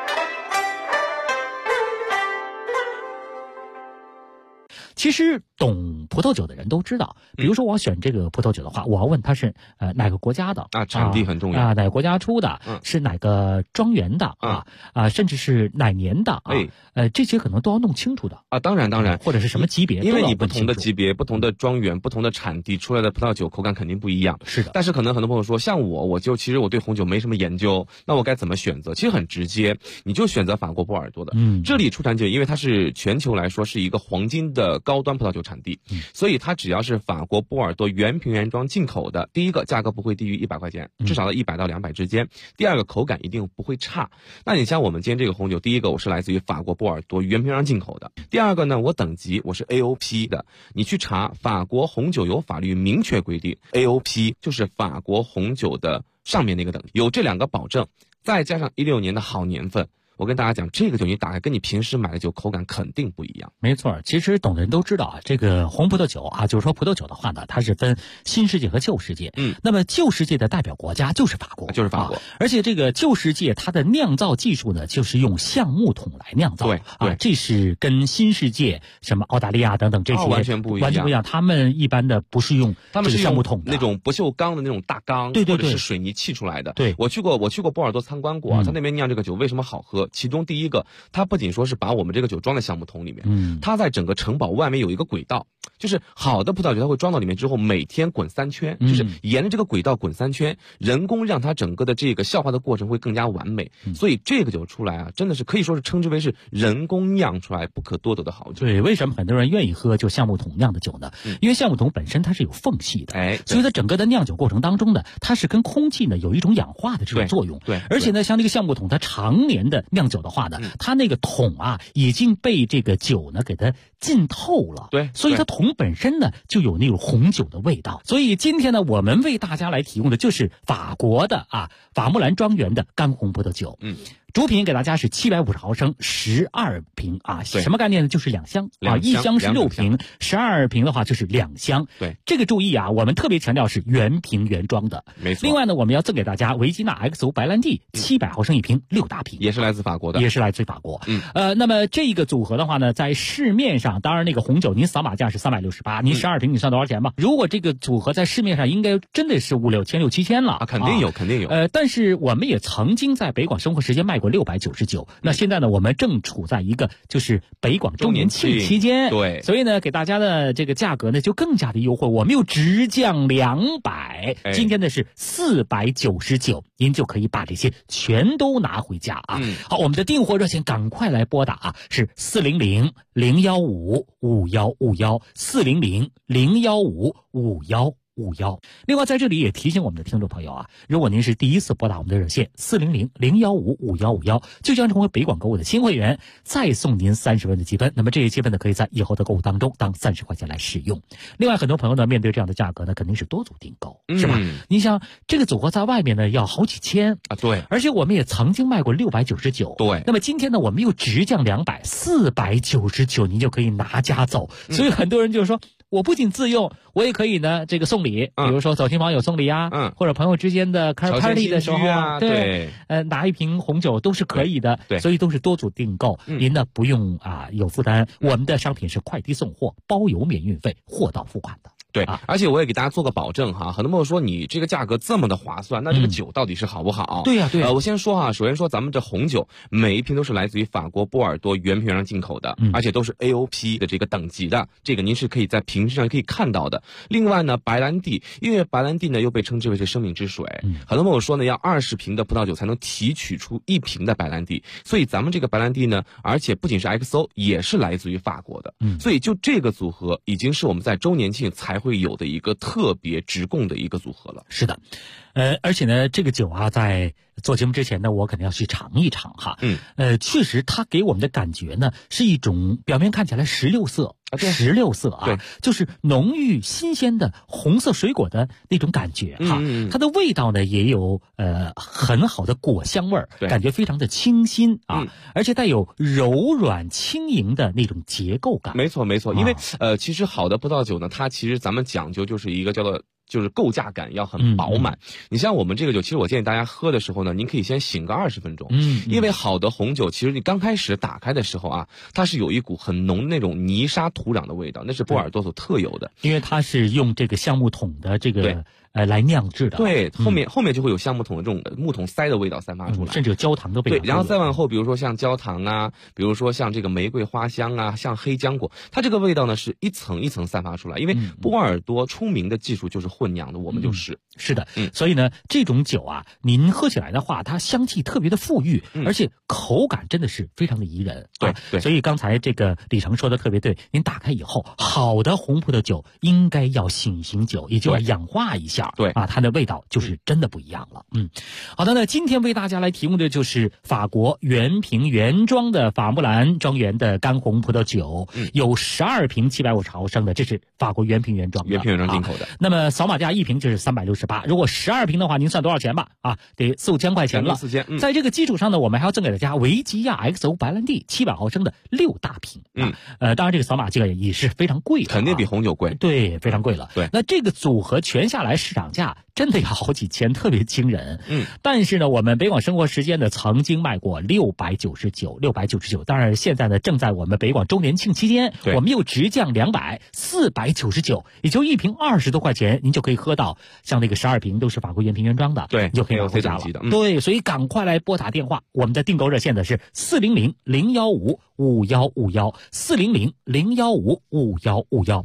其实懂葡萄酒的人都知道，比如说我要选这个葡萄酒的话，我要问它是哪个国家的啊，产地很重要啊，哪个国家出的，是哪个庄园的甚至是哪年的这些可能都要弄清楚的啊。当然， 或者是什么级别， 因为你不同的级别、不同的庄园、不同的产地出来的葡萄酒口感肯定不一样。 是的， 但是可能很多朋友说，像我其实我对红酒没什么研究，那我该怎么选择？其实很直接，你就选择法国波尔多的。这里出产酒，因为它是全球来说是一个黄金的高端葡萄酒产地，所以它只要是法国波尔多原瓶原装进口的，第一个价格不会低于100块钱，至少在100到200之间。第二个口感一定不会差。那你像我们今天这个红酒，第一个我是来自于法国波尔多原瓶原装进口的，第二个呢，我等级我是 AOP 的。你去查法国红酒有法律明确规定 ，AOP 就是法国红酒的上面那个等级，有这2个保证，再加上16年的好年份。我跟大家讲，这个酒你打开跟你平时买的酒口感肯定不一样。 没错，其实懂的人都知道啊，这个红葡萄酒啊，就是说葡萄酒的话呢，它是分新世界和旧世界。那么旧世界的代表国家就是法国，而且这个旧世界它的酿造技术呢，就是用橡木桶来酿造。 对， 这是跟新世界什么澳大利亚等等这些完全不一样。 他们一般的不是用这个橡木桶的， 那种不锈钢的那种大缸， 对， 或者是水泥砌出来的。 对， 我去过波尔多参观过，他那边酿这个酒为什么好喝？其中第一个，它不仅说是把我们这个酒装在橡木桶里面，它在整个城堡外面有一个轨道，就是好的葡萄酒它会装到里面之后，每天滚3圈，就是沿着这个轨道滚3圈，人工让它整个的这个消化的过程会更加完美。所以这个酒出来啊，真的是可以说是称之为是人工酿出来不可多得的好酒。 对，为什么很多人愿意喝就橡木桶酿的酒呢？因为橡木桶本身它是有缝隙的，所以它整个的酿酒过程当中呢，它是跟空气呢有一种氧化的这种作用。 对， 而且呢，像这个橡木桶它常年的酿酒的话呢，它那个桶啊已经被这个酒呢给它浸透了。 对， 所以它桶本身呢就有那种红酒的味道。所以今天呢，我们为大家来提供的就是法国的法木兰庄园的干红葡萄酒。主品给大家是750毫升12瓶什么概念呢？就是2箱一箱是6瓶，12瓶的话就是2箱。 对， 这个注意我们特别强调是原瓶原装的。 没错。 另外呢，我们要赠给大家维吉纳 XO 白兰地700毫升1瓶6大瓶， 也是来自法国的， 那么这个组合的话呢，在市面上，当然那个红酒您扫码价是368，您12瓶你算多少钱吧？如果这个组合在市面上应该真的是5、6千、6、7千了肯定有。 但是我们也曾经在北广生活时间卖过699，那现在呢，我们正处在一个就是北广周年庆期间， 对， 所以呢，给大家的这个价格呢就更加的优惠，我们又直降200，今天的是499，您就可以把这些全都拿回家好，我们的订货热线赶快来拨打是400-015-5151，400-015-5151。 5151。另外在这里也提醒我们的听众朋友啊，如果您是第一次拨打我们的热线400-015-5151，就将成为北广购物的新会员，再送您30分的积分。那么这些积分呢，可以在以后的购物当中当30块钱来使用。另外很多朋友呢，面对这样的价格呢，肯定是多组订购，是吧？你想这个组合在外面呢要好几千啊，对， 而且我们也曾经卖过699， 对。 那么今天呢，我们又直降200，499，您就可以拿家走。所以很多人就是说，我不仅自用，我也可以呢这个送礼，比如说走亲访友送礼啊，或者朋友之间的开 party 的时候啊，对，拿一瓶红酒都是可以的，对，所以都是多组订购，您呢不用有负担，我们的商品是快递送货，包邮免运费，货到付款的。 对，而且我也给大家做个保证哈，很多朋友说你这个价格这么的划算，那这个酒到底是好不好？ 对呀，对呀。 我先说哈，首先说咱们这红酒每一瓶都是来自于法国波尔多原瓶原装进口的，而且都是 AOP 的这个等级的，这个您是可以在瓶身上可以看到的。另外呢，白兰地，因为白兰地呢又被称之为是生命之水，很多朋友说呢要20瓶的葡萄酒才能提取出1瓶的白兰地，所以咱们这个白兰地呢，而且不仅是 XO， 也是来自于法国的，所以就这个组合已经是我们在周年庆才会有的一个特别直供的一个组合了。 是的，而且呢，这个酒啊，在做节目之前呢，我肯定要去尝一尝哈。确实，它给我们的感觉呢，是一种表面看起来16色，16色啊，就是浓郁新鲜的红色水果的那种感觉哈。它的味道呢，也有很好的果香味儿，感觉非常的清新啊，而且带有柔软轻盈的那种结构感。 没错，没错，因为其实好的葡萄酒呢，它其实咱们讲究就是一个叫做。就是构架感要很饱满。你像我们这个酒，其实我建议大家喝的时候呢，您可以先醒个20分钟。因为好的红酒，其实你刚开始打开的时候啊，它是有一股很浓的那种泥沙土壤的味道，那是波尔多所特有的。 因为它是用这个橡木桶的这个来酿制的。 对，后面就会有橡木桶的这种木桶塞的味道散发出来， 甚至有焦糖的味道。 对，然后再往后，比如说像焦糖啊，比如说像这个玫瑰花香啊，像黑浆果，它这个味道呢是一层一层散发出来。因为波尔多出名的技术就是混酿的，我们就是是的，所以呢，这种酒啊，您喝起来的话，它香气特别的馥郁，而且口感真的是非常的宜人。 对， 所以刚才这个李成说的特别对，您打开以后，好的红葡萄酒应该要醒醒酒，也就要氧化一下。 对啊，它的味道就是真的不一样了。好的，那今天为大家来提供的就是法国原瓶原装的法穆兰庄园的干红葡萄酒，有12瓶750毫升的，这是法国原瓶原装的， 原瓶原装进口的。 那么扫码价1瓶就是368，如果12瓶的话，您算多少钱吧？得4、5千块钱了。在这个基础上呢，我们还要赠给大家维吉亚 XO 白兰地700毫升的6大瓶。当然这个扫码价也是非常贵的， 肯定比红酒贵。 对，非常贵了。 对， 那这个组合全下来市场价真的要好几千，特别惊人。但是呢，我们北广生活时间呢曾经卖过699，当然现在呢正在我们北广周年庆期间，我们又直降200，499，也就1瓶20多块钱，您就可以喝到像那个12瓶都是法国原瓶原装的， 对， 你就可以拿回家了。对，所以赶快来拨打电话，我们的订购热线呢是400-015-5151，400-015-5151。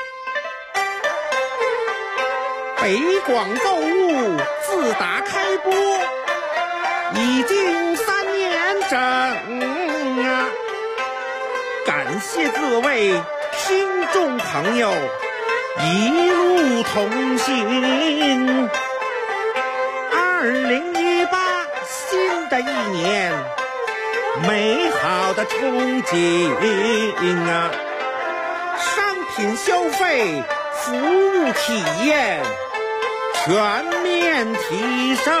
北广购物自打开播已经3年整啊，感谢各位听众朋友一路同行。2018新的一年，美好的憧憬啊，商品消费，服务体验全面提升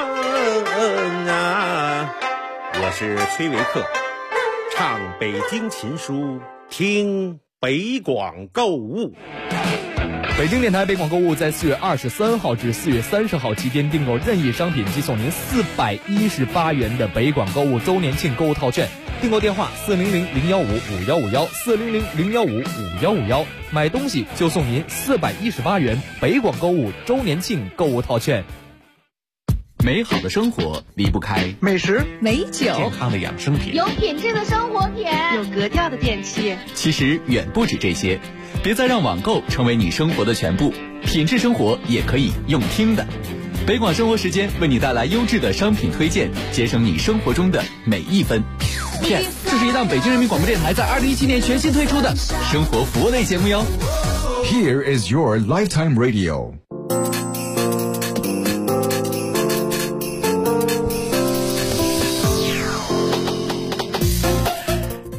啊！我是崔维克，唱北京琴书，听北广购物。 北京电台北广购物在4月23号至4月30号期间订购任意商品即送您418元的北广购物周年庆购物套券。订购电话400-015-5151，400-015-5151，买东西就送您418元北广购物周年庆购物套券。 美好的生活离不开美食、 美酒、 健康的养生品， 有品质的生活品， 有格调的电器。 其实远不止这些，别再让网购成为你生活的全部，品质生活也可以用听的。北广生活时间为你带来优质的商品推荐，节省你生活中的每一分。 PS， 这是一档北京人民广播电台在2017年全新推出的生活服务类节目哟。 Here is your lifetime radio.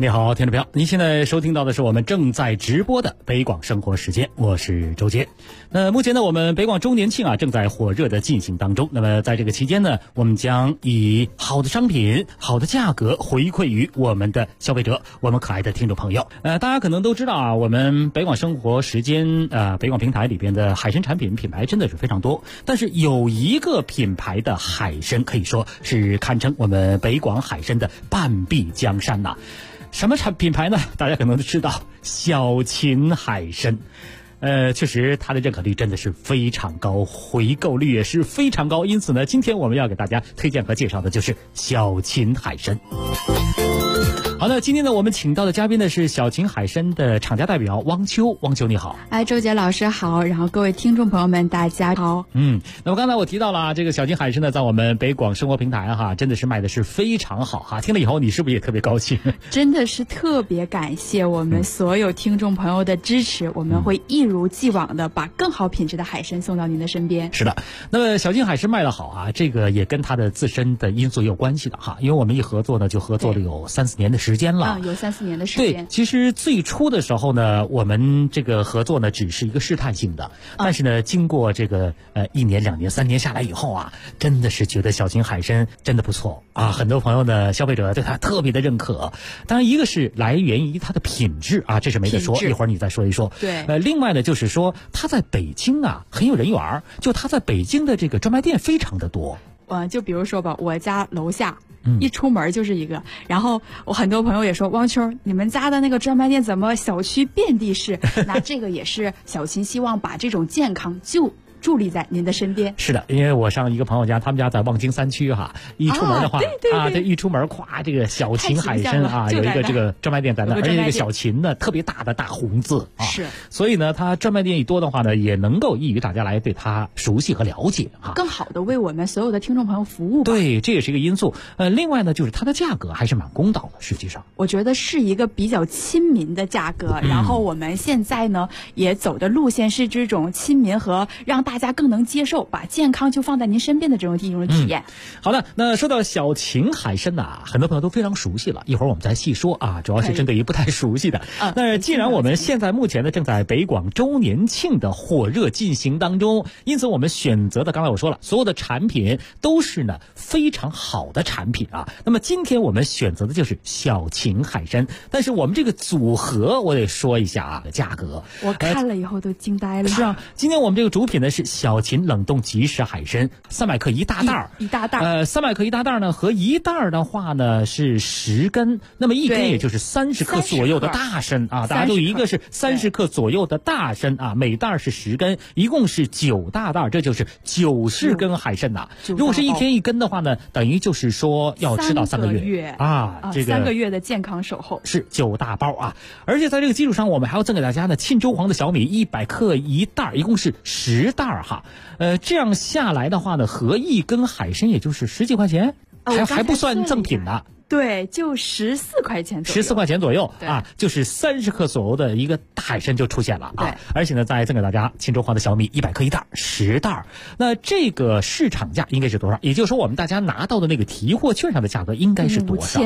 你好，听众朋友，您现在收听到的是我们正在直播的北广生活时间，我是周杰。那目前呢，我们北广周年庆正在火热的进行当中。那么在这个期间呢，我们将以好的商品、好的价格回馈于我们的消费者，我们可爱的听众朋友。大家可能都知道我们北广生活时间北广平台里边的海参产品品牌真的是非常多，但是有一个品牌的海参可以说是堪称我们北广海参的半壁江山呐。什么品牌呢？大家可能都知道，小秦海参。确实它的认可率真的是非常高，回购率也是非常高，因此呢，今天我们要给大家推荐和介绍的就是小秦海参。好的，今天呢，我们请到的嘉宾呢是小秦海参的厂家代表汪秋。汪秋你好。 周杰老师好，然后各位听众朋友们大家好。 那么刚才我提到了这个小秦海参呢，在我们北广生活平台真的是卖的是非常好听了以后你是不是也特别高兴？ 真的是特别感谢我们所有听众朋友的支持，我们会一如既往的把更好品质的海参送到您的身边。 是的，那么小秦海参卖得好这个也跟它的自身的因素有关系的因为我们一合作呢，就合作了有3-4年的时间了。 有3-4年的时间。 对，其实最初的时候呢，我们这个合作呢只是一个试探性的，但是呢，经过这个1年、2年、3年下来以后真的是觉得小秦海参真的不错很多朋友呢，消费者对它特别的认可。当然，一个是来源于它的品质这是没得说，一会儿你再说一说。 对， 另外呢，就是说它在北京很有人缘，就它在北京的这个专卖店非常的多。 就比如说吧，我家楼下。一出门就是一个，然后我很多朋友也说，汪秋，你们家的那个专卖店怎么小区遍地是？那这个也是小秦希望把这种健康就伫立在您的身边。 是的，因为我上一个朋友家，他们家在望京3区一出门的话对， 一出门这个小秦海参有一个这个专卖店在那，而且这个小秦呢特别大的大红字是， 所以呢，它专卖店一多的话呢，也能够益于大家来对它熟悉和了解更好的为我们所有的听众朋友服务吧。 对，这也是一个因素。另外呢，就是它的价格还是蛮公道的，实际上我觉得是一个比较亲民的价格。然后我们现在呢也走的路线是这种亲民和让大家更能接受，把健康就放在您身边的这种体验。 好的，那说到小秦海参很多朋友都非常熟悉了，一会儿我们再细说主要是针对于不太熟悉的。那既然我们现在目前呢正在北广周年庆的火热进行当中，因此我们选择的，刚才我说了，所有的产品都是呢非常好的产品那么今天我们选择的就是小秦海参，但是我们这个组合我得说一下价格， 我看了以后都惊呆了。 是今天我们这个主品呢是小秦冷冻即食海参，300克一大袋一大袋 ，300克一大袋呢，和一袋的话呢是10根，那么一根也就是30克左右的大参大家都一个是30克左右的大参每袋是10根，一共是9大袋，这就是90根海参如果是一天1根的话呢，等于就是说要吃到3个月这个 3个月的健康守候是9大包而且在这个基础上，我们还要赠给大家呢沁州黄的小米100克一袋，一共是10袋这样下来的话呢，合一根海参也就是10几块钱，还不算赠品呢。 对，就14块钱左右 ，14块钱左右就是30克左右的一个大海参就出现了而且呢，再赠给大家沁州黄的小米100克一袋，10袋。那这个市场价应该是多少？也就是说，我们大家拿到的那个提货券上的价格应该是多少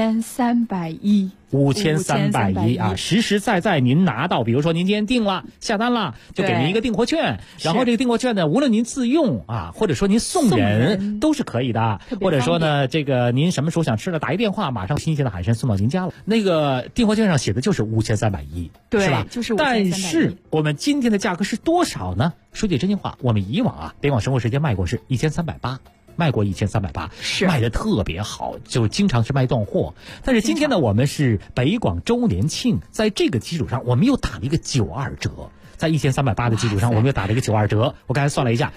？5310。 5310实实在在您拿到，比如说您今天订了下单了，就给您一个订货券，然后这个订货券呢，无论您自用或者说您送人都是可以的，或者说呢，这个您什么时候想吃了，打一电话，马上新鲜的海参送到您家了。那个订货券上写的就是5310， 对， 是吧？ 就是5310。 但是我们今天的价格是多少呢？说句真心话，我们以往北广生活时间卖过是1380。卖过1380， 是卖的特别好，就经常是卖断货。但是今天呢，我们是北广周年庆，在这个基础上，我们又打了一个92折，在1380的基础上，我们又打了一个92折。我刚才算了一下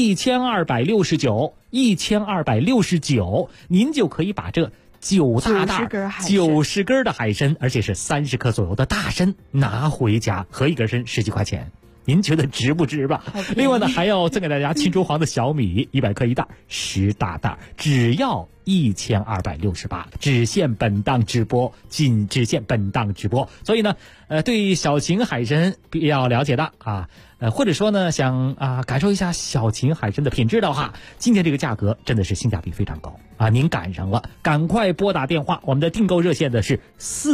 ，1269，您就可以把这9大袋90根的海参，而且是30克左右的大参拿回家，合一根参10几块钱。 您觉得值不值吧？另外呢，还要赠给大家秦州黄的小米100克1袋，10大袋，只要1268，只限本档直播，仅只限本档直播。所以呢，对小秦海参比较了解的啊，或者说呢想感受一下小秦海参的品质的话，今天这个价格真的是性价比非常高啊！您赶上了，赶快拨打电话，我们的订购热线的是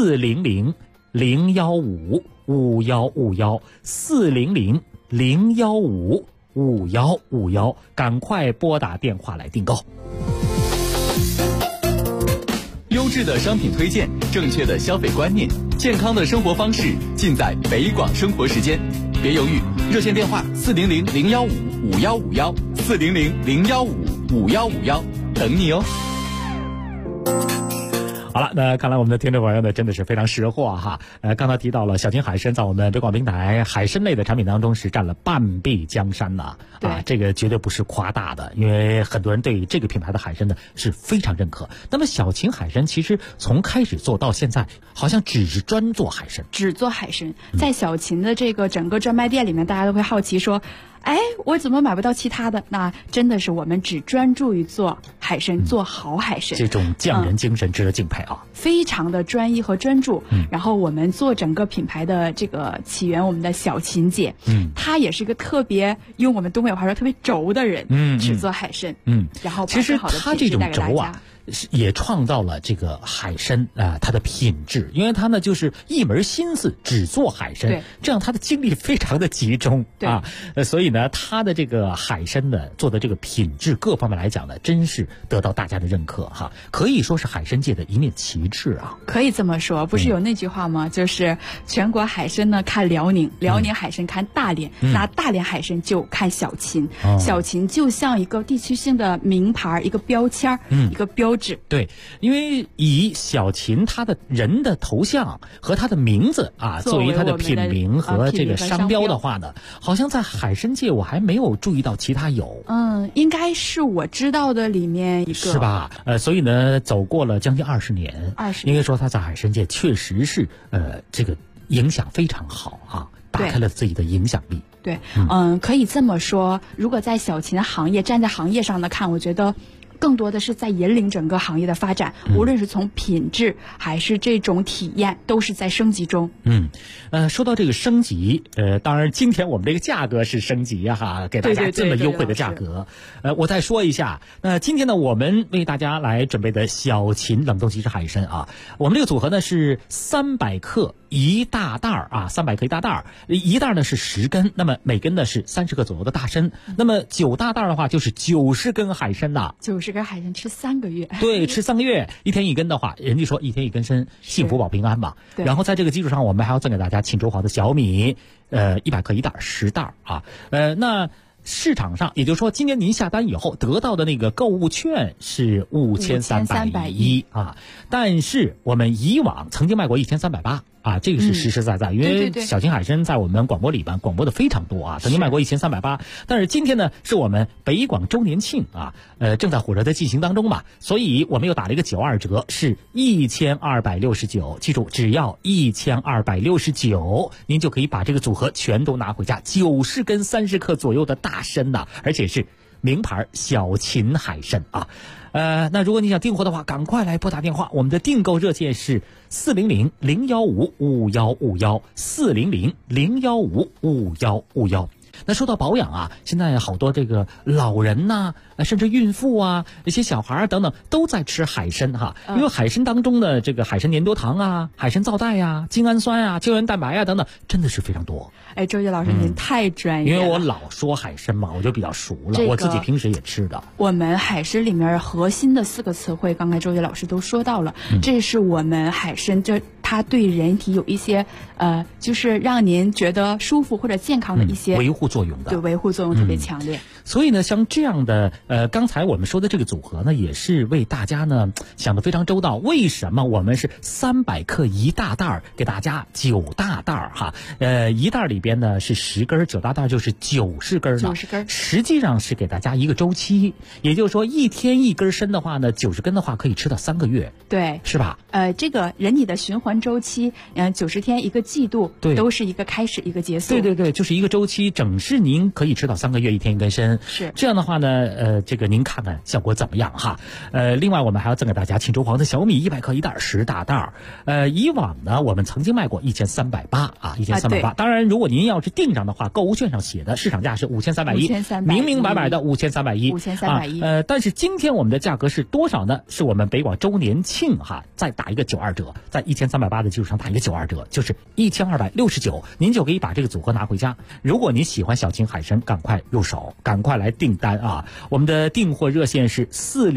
400-015-5151，400-015-5151，赶快拨打电话来订购。 优质的商品推荐，正确的消费观念，健康的生活方式，尽在北广生活时间。别犹豫，热线电话400-015-5151，400-015-5151，等你哦。 好了，那看来我们的听众朋友呢真的是非常识货哈。刚才提到了小秦海参在我们北广平台海参类的产品当中是占了半壁江山呐，这个绝对不是夸大的，因为很多人对这个品牌的海参呢是非常认可。那么小秦海参其实从开始做到现在，好像只是专做海参， 只做海参。在小秦的这个整个专卖店里面，大家都会好奇说，哎，我怎么买不到其他的？那真的是我们只专注于做海参，做好海参。 这种匠人精神值得敬佩啊！ 非常的专一和专注。然后我们做整个品牌的这个起源，我们的小秦姐，她也是一个特别用我们东北话说特别轴的人，只做海参。然后其实她这种轴啊，也创造了这个海参它的品质，因为它呢就是一门心思只做海参，这样它的精力非常的集中啊，所以呢它的这个海参的做的这个品质各方面来讲呢，真是得到大家的认可哈，可以说是海参界的一面旗帜啊。 可以这么说，不是有那句话吗？就是全国海参呢看辽宁，辽宁海参看大连，拿大连海参就看小秦，小秦就像一个地区性的名牌，一个标签，一个标志。 对，因为以小秦他的人的头像和他的名字作为他的品名和这个商标的话呢，好像在海参界我还没有注意到其他有。 应该是我知道的里面一个， 是吧？所以呢，走过了将近20年，应该说他在海参界确实是这个影响非常好啊，打开了自己的影响力。 对，可以这么说。如果在小秦行业站在行业上的看，我觉得更多的是在引领整个行业的发展，无论是从品质还是这种体验，都是在升级中。 说到这个升级，当然今天我们这个价格是升级哈，给大家这么优惠的价格。我再说一下，今天呢我们为大家来准备的小秦冷冻即食海参啊，我们这个组合呢是300克1大袋啊，300克1大袋，一袋呢是10根，那么每根呢是30克左右的大参，那么9大袋的话就是90根海参呐 ，90根海参吃3个月。 对，吃3个月，1天1根的话，人家说1天1根参，幸福保平安嘛。然后在这个基础上，我们还要赠给大家秦州黄的小米，100克1袋10袋啊。那市场上，也就是说今年您下单以后得到的那个购物券是5310啊，但是我们以往曾经卖过1380啊，这个是实实在在，因为小秦海参在我们广播里边广播的非常多啊，曾经卖过1380，但是今天呢是我们北广周年庆啊，正在火热的进行当中嘛，所以我们又打了一个92折，是1269，记住只要1269，您就可以把这个组合全都拿回家，90根30克左右的大参呐，而且是名牌小秦海参啊。那如果你想订货的话，赶快来拨打电话，我们的订购热线是400-015-5151，400-015-5151。那说到保养啊，现在好多这个老人呐，甚至孕妇啊，一些小孩等等都在吃海参哈，因为海参当中的这个海参粘多糖啊、海参皂苷啊、精氨酸啊、胶原蛋白啊等等，真的是非常多。 哎，周杰老师您太专业了， 因为我老说海参嘛，我就比较熟了，我自己平时也吃的。 我们海参里面核心的4个词汇，刚才周杰老师都说到了，这是我们海参它对人体有一些就是让您觉得舒服或者健康的一些维护作用的， 对，维护作用特别强烈。 所以呢，像这样的刚才我们说的这个组合呢，也是为大家呢想得非常周到。为什么我们是300克1大袋给大家9大袋哈？一袋里边呢是10根，9大袋就是90根了。90根，实际上是给大家一个周期，也就是说1天1根参的话呢，90根的话可以吃到3个月， 对， 是吧？ 这个人体的循环周期，90天一个季度， 对， 都是一个开始一个结束。 对对对，就是一个周期，整是您可以吃到3个月，1天1根参。 是这样的话呢，这个您看看效果怎么样哈？另外我们还要赠给大家庆州黄的小米100克1袋10大袋。以往呢我们曾经卖过1380啊，1380。当然，如果您要是订上的话，购物券上写的市场价是5310，明明白白的5310。但是今天我们的价格是多少呢？是我们北广周年庆哈，再打一个92折，在1380的基础上打一个92折，就是1269，您就可以把这个组合拿回家。如果您喜欢小秦海参，赶快入手，赶快来订单啊！我们的订货热线是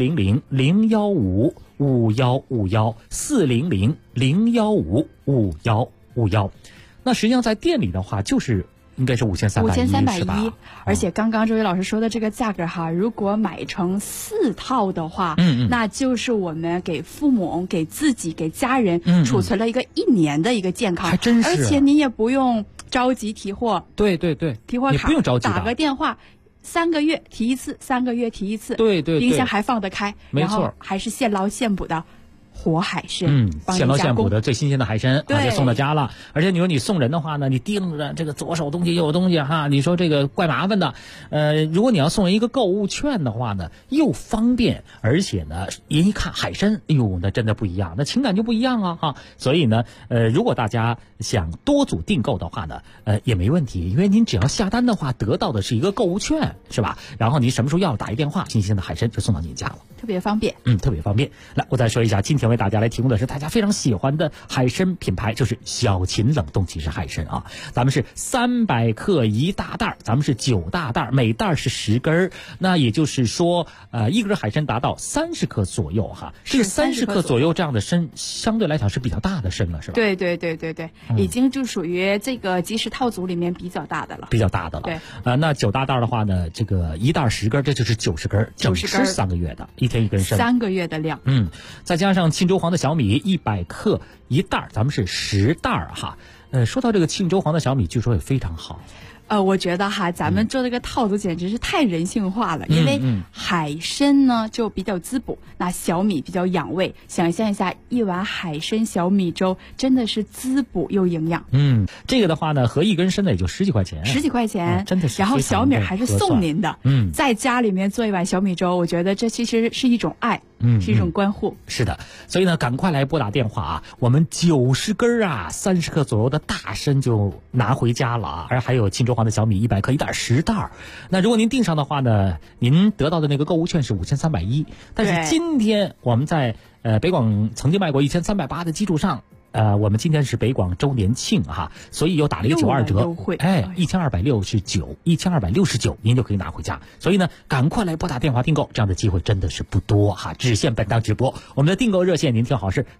400-015-5151，400-015-5151。那实际上在店里的话，就是应该是5310， 而且刚刚周宇老师说的这个价格哈，如果买成4套的话，那就是我们给父母、给自己、给家人储存了一个1年的一个健康， 还真是。 而且你也不用着急提货， 对对对， 提货卡你不用着急， 打个电话，3个月提一次，3个月提一次， 对对， 冰箱还放得开， 没错， 然后还是现捞现捕的活海参， 现捞现捕的最新鲜的海参， 就送到家了。而且你说你送人的话呢，你盯着这个左手东西右手东西哈，你说这个怪麻烦的。如果你要送人一个购物券的话呢，又方便，而且呢，人一看海参，哎呦，那真的不一样，那情感就不一样啊哈。所以呢，如果大家想多组订购的话呢，也没问题，因为您只要下单的话，得到的是一个购物券，是吧？然后你什么时候要打一电话，新鲜的海参就送到您家了。 特别方便， 特别方便。来，我再说一下，今天为大家来提供的是大家非常喜欢的海参品牌，就是小秦冷冻即食海参啊。咱们是300克1大袋，咱们是9大袋，每袋是10根。那也就是说，一根海参达到30克左右哈。这个30克左右这样的参，相对来讲是比较大的参了，是吧？ 对对对对对，已经就属于这个即食套组里面比较大的了。 比较大的了。 对。 那9大袋的话呢，这个1袋10根，这就是90根，整吃3个月的，1天1根参 ，3个月的量。 再加上庆州黄的小米100克1袋，咱们是10袋哈。说到这个庆州黄的小米，据说也非常好。 我觉得哈，咱们做这个套组简直是太人性化了，因为海参呢就比较滋补，那小米比较养胃。想象一下，一碗海参小米粥真的是滋补又营养。 这个的话呢，合1根参的也就10几块钱 ，10几块钱， 真的是。 然后小米还是送您的，在家里面做一碗小米粥，我觉得这其实是一种爱。是一种关护。 是的，所以呢，赶快来拨打电话啊！我们90根啊，30克左右的大参就拿回家了啊！而还有庆州黄的小米100克1袋10袋。那如果您订上的话呢，您得到的那个购物券是5310。但是今天我们在北广曾经卖过1380的基础上。我们今天是北广周年庆哈，所以又打了一个92折，1269，1269，您就可以拿回家。所以呢，赶快来拨打电话订购，这样的机会真的是不多哈，只限本档直播。我们的订购热线您听好是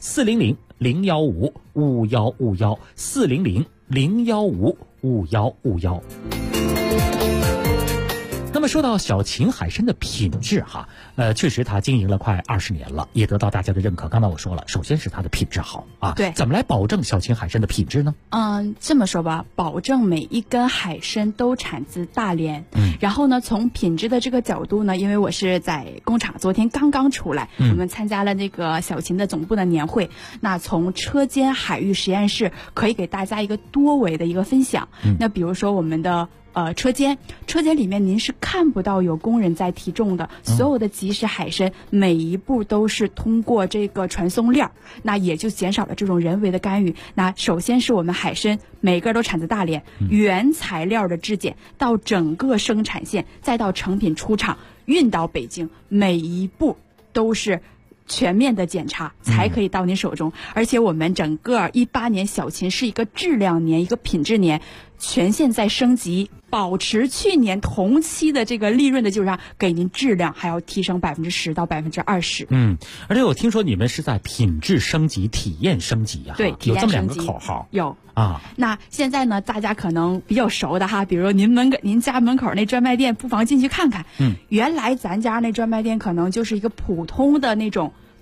400-015-5151，400-015-5151。那么说到小秦海参的品质哈，确实它经营了快20年了，也得到大家的认可。刚才我说了，首先是它的品质好啊。 对， 怎么来保证小秦海参的品质呢？ 这么说吧，保证每一根海参都产自大连。然后呢，从品质的这个角度呢，因为我是在工厂，昨天刚刚出来，我们参加了那个小秦的总部的年会。那从车间海域实验室可以给大家一个多维的一个分享。那比如说我们的。车间里面您是看不到有工人在提重的，所有的即食海参每一步都是通过这个传送链，那也就减少了这种人为的干预。那首先是我们海参每个都产自大连，原材料的质检到整个生产线，再到成品出厂运到北京，每一步都是全面的检查才可以到您手中。而且我们整个18年小秦是一个质量年，一个品质年，全线在升级，保持去年同期的这个利润的基础上，给您质量还要提升10%到20%。 而且我听说你们是在品质升级、体验升级啊。 对，体验升级有这么2个口号。 有啊。 那现在呢，大家可能比较熟的哈，比如您家门口那专卖店，不妨进去看看。原来咱家那专卖店可能就是一个普通的那种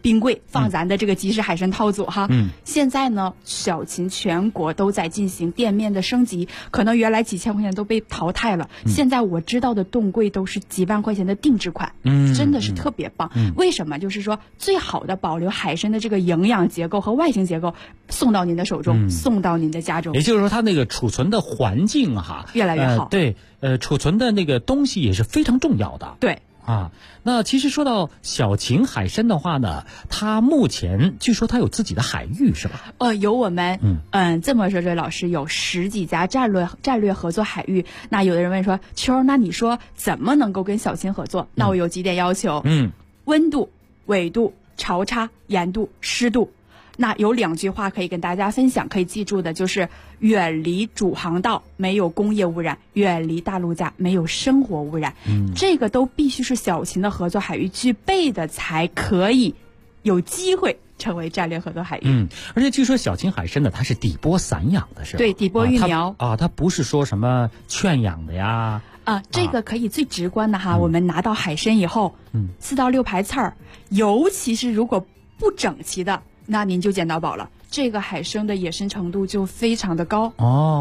冰柜放咱的这个即食海参套组哈。现在呢，小秦全国都在进行店面的升级，可能原来几千块钱都被淘汰了，现在我知道的冻柜都是几万块钱的定制款，真的是特别棒。为什么？就是说最好的保留海参的这个营养结构和外形结构，送到您的手中，送到您的家中。 也就是说，它那个储存的环境哈， 越来越好。 对，储存的那个东西也是非常重要的。 对。 那其实说到小秦海参的话呢，它目前据说它有自己的海域是吧？ 有我们这么说，这位老师有10几家战略合作海域。那有的人问说，秋，那你说怎么能够跟小秦合作？那我有几点要求，温度、纬度、潮差、盐度、湿度。那有2句话可以跟大家分享，可以记住的就是远离主航道，没有工业污染；远离大陆架，没有生活污染。这个都必须是小秦的合作海域具备的，才可以有机会成为战略合作海域。 而且据说小秦海参呢，它是底波散养的，是吧？ 对，底波育苗它不是说什么圈养的呀。 这个可以最直观的哈，我们拿到海参以后，4到6排刺儿，尤其是如果不整齐的，那您就捡到宝了。这个海参的野生程度就非常的高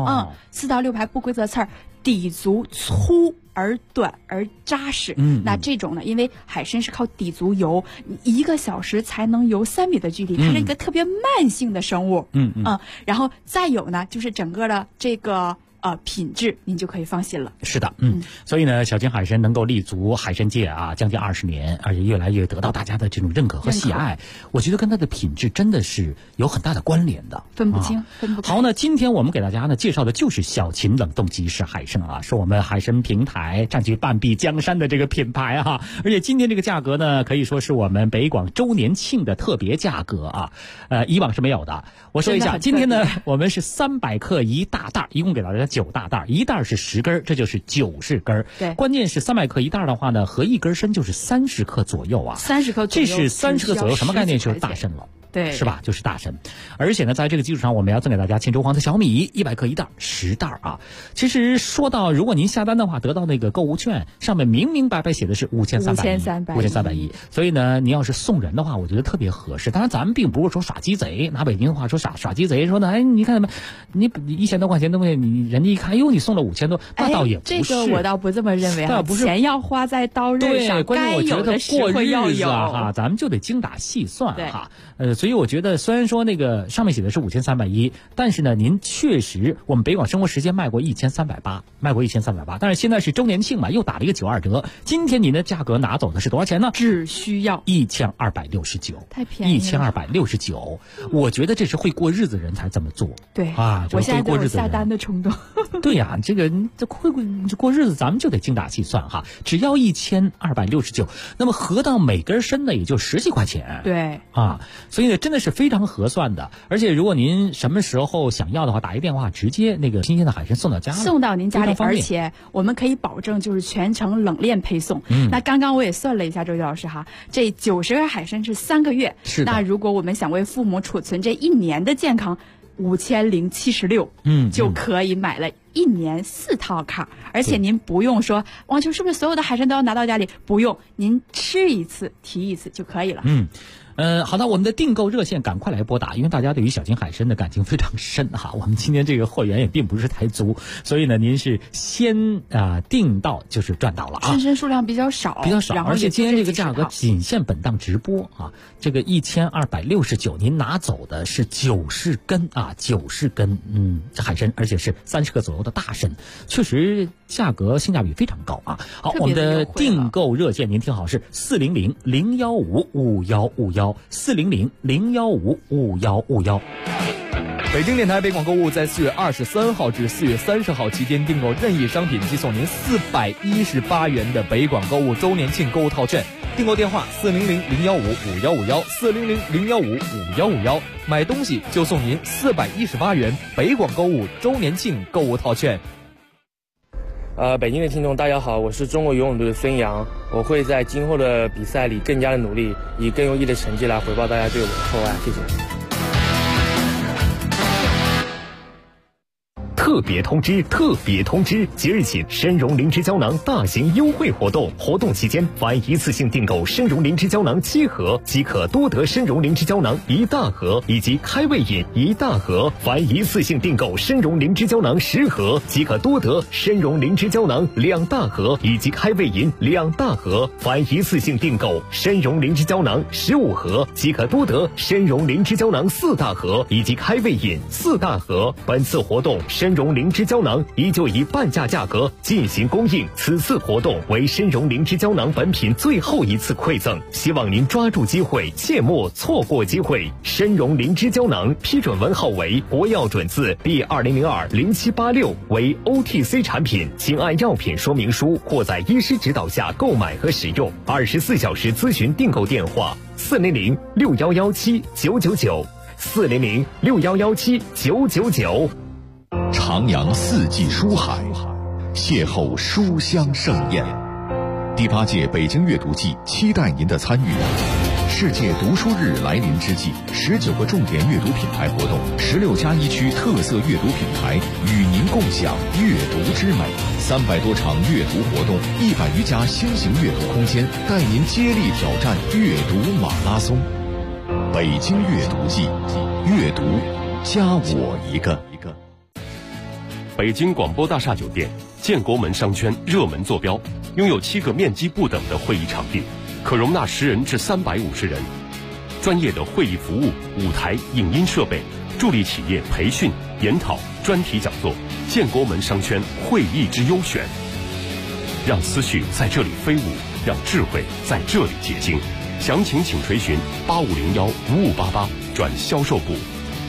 4到6排不规则刺儿，底足粗而短而扎实。那这种呢，因为海参是靠底足游，1个小时才能游3米的距离，它是一个特别慢性的生物。然后再有呢，就是整个的这个品质您就可以放心了。 是的，所以呢，小秦海参能够立足海参界啊将近20年，而且越来越得到大家的这种认可和喜爱，我觉得跟它的品质真的是有很大的关联的， 分不清，分不开。 好，那今天我们给大家呢介绍的就是小秦冷冻即食海参啊，是我们海参平台占据半壁江山的这个品牌哈，而且今天这个价格呢，可以说是我们北广周年庆的特别价格啊，以往是没有的。我说一下，今天呢，我们是300克1大袋，一共给大家9大袋，一袋是10根，这就是90根。 对， 关键是300克1袋的话呢，合1根参就是30克左右啊。 30克左右， 这是30克左右，什么概念？就是大参了。 对， 是吧？就是大参，而且呢，在这个基础上，我们要赠给大家千州黄的小米100克1袋，10袋啊。其实说到，如果您下单的话，得到那个购物券，上面明明白白写的是5310，所以呢，您要是送人的话，我觉得特别合适。当然，咱们并不是说耍鸡贼，拿北京话说耍鸡贼，说呢，你看你1000多块钱东西，你人家一看，哟，你送了5000多，那倒也不是。 这个我倒不这么认为啊，钱要花在刀刃上，该有的实惠要有哈，咱们就得精打细算哈。所以我觉得虽然说那个上面写的是5310，但是呢，您确实我们北广生活时间卖过1380，但是现在是周年庆嘛，又打了一个92折。今天您的价格拿走的是多少钱呢？ 只需要 1269， 太便宜了 ，1269。我觉得这是会过日子人才这么做。 对啊， 我现在都有下单的冲动。 对呀，这过日子咱们就得精打细算哈，只要1269，那么合到每根参呢也就10几块钱。 对啊，所以呢真的是非常合算的。而且如果您什么时候想要的话，打一电话直接那个新鲜的海参送到家里， 送到您家里，而且我们可以保证就是全程冷链配送。那刚刚我也算了一下，周老师哈，这90根海参是3个月， 是的。 那如果我们想为父母储存这1年的健康，5076，就可以买了1年4套卡，而且您不用说王秋是不是所有的海参都要拿到家里，不用，您吃一次提一次就可以了。 好的，我们的订购热线赶快来拨打，因为大家对于小秦海参的感情非常深哈。我们今天这个货源也并不是太足，所以呢，您是先订到就是赚到了啊。 参数量比较少， 而且今天这个价格仅限本档直播啊。这个1269，您拿走的是90根啊，90根海参，而且是30克左右的大参，确实价格性价比非常高啊。好，我们的订购热线您听好是400-015-5151，400-015-5151。 北京电台北广购物在4月23号至4月30号期间订购任意商品，即送您418元的北广购物周年庆购物套券。订购电话400-015-5151，400-015-5151，买东西就送您418元北广购物周年庆购物套券。 北京的听众大家好，我是中国游泳队的孙杨，我会在今后的比赛里更加的努力，以更优异的成绩来回报大家对我的厚爱，谢谢。 特别通知！特别通知！即日起，参茸灵芝胶囊大型优惠活动，活动期间凡一次性订购参茸灵芝胶囊7盒，即可多得参茸灵芝胶囊1大盒以及开胃饮1大盒；凡一次性订购参茸灵芝胶囊10盒，即可多得参茸灵芝胶囊2大盒以及开胃饮2大盒；凡一次性订购参茸灵芝胶囊15盒，即可多得参茸灵芝胶囊4大盒以及开胃饮4大盒。本次活动参茸灵芝胶囊依旧以半价价格进行供应，此次活动为参茸灵芝胶囊本品最后一次馈赠，希望您抓住机会，切莫错过机会。参茸灵芝胶囊批准文号为国药准字第20020786，为 OTC 产品，请按药品说明书或在医师指导下购买和使用。24小时咨询订购电话：400-6117-999，400-6117-999。 徜徉四季书海，邂逅书香盛宴。第8届北京阅读季期待您的参与。世界读书日来临之际，19个重点阅读品牌活动，16家一区特色阅读品牌与您共享阅读之美。300多场阅读活动，100余家新型阅读空间，带您接力挑战阅读马拉松。北京阅读季，阅读加我一个。 北京广播大厦酒店建国门商圈热门坐标，拥有7个面积不等的会议场地，可容纳10人至350人。专业的会议服务、舞台、影音设备，助力企业培训、研讨、专题讲座。建国门商圈会议之优选，让思绪在这里飞舞，让智慧在这里结晶。详情请垂询8501-5588转销售部。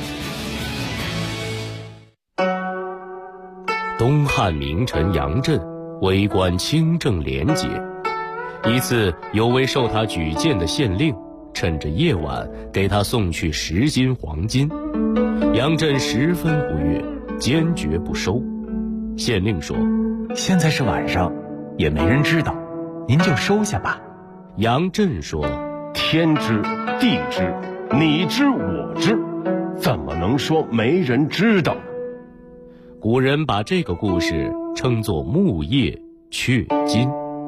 东汉名臣杨震为官清正廉洁，一次有位受他举荐的县令趁着夜晚给他送去10斤黄金，杨震十分不悦，坚决不收。县令说：“ 现在是晚上，也没人知道，您就收下吧。” 杨震说：“ 天知地知，你知我知，怎么能说没人知道？” 古人把这个故事称作木叶雀金。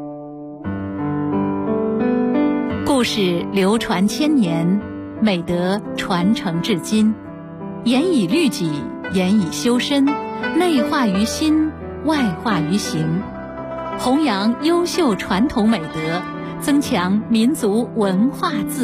故事流传千年，美德传承至今。严以律己，严以修身，内化于心，外化于行，弘扬优秀传统美德，增强民族文化自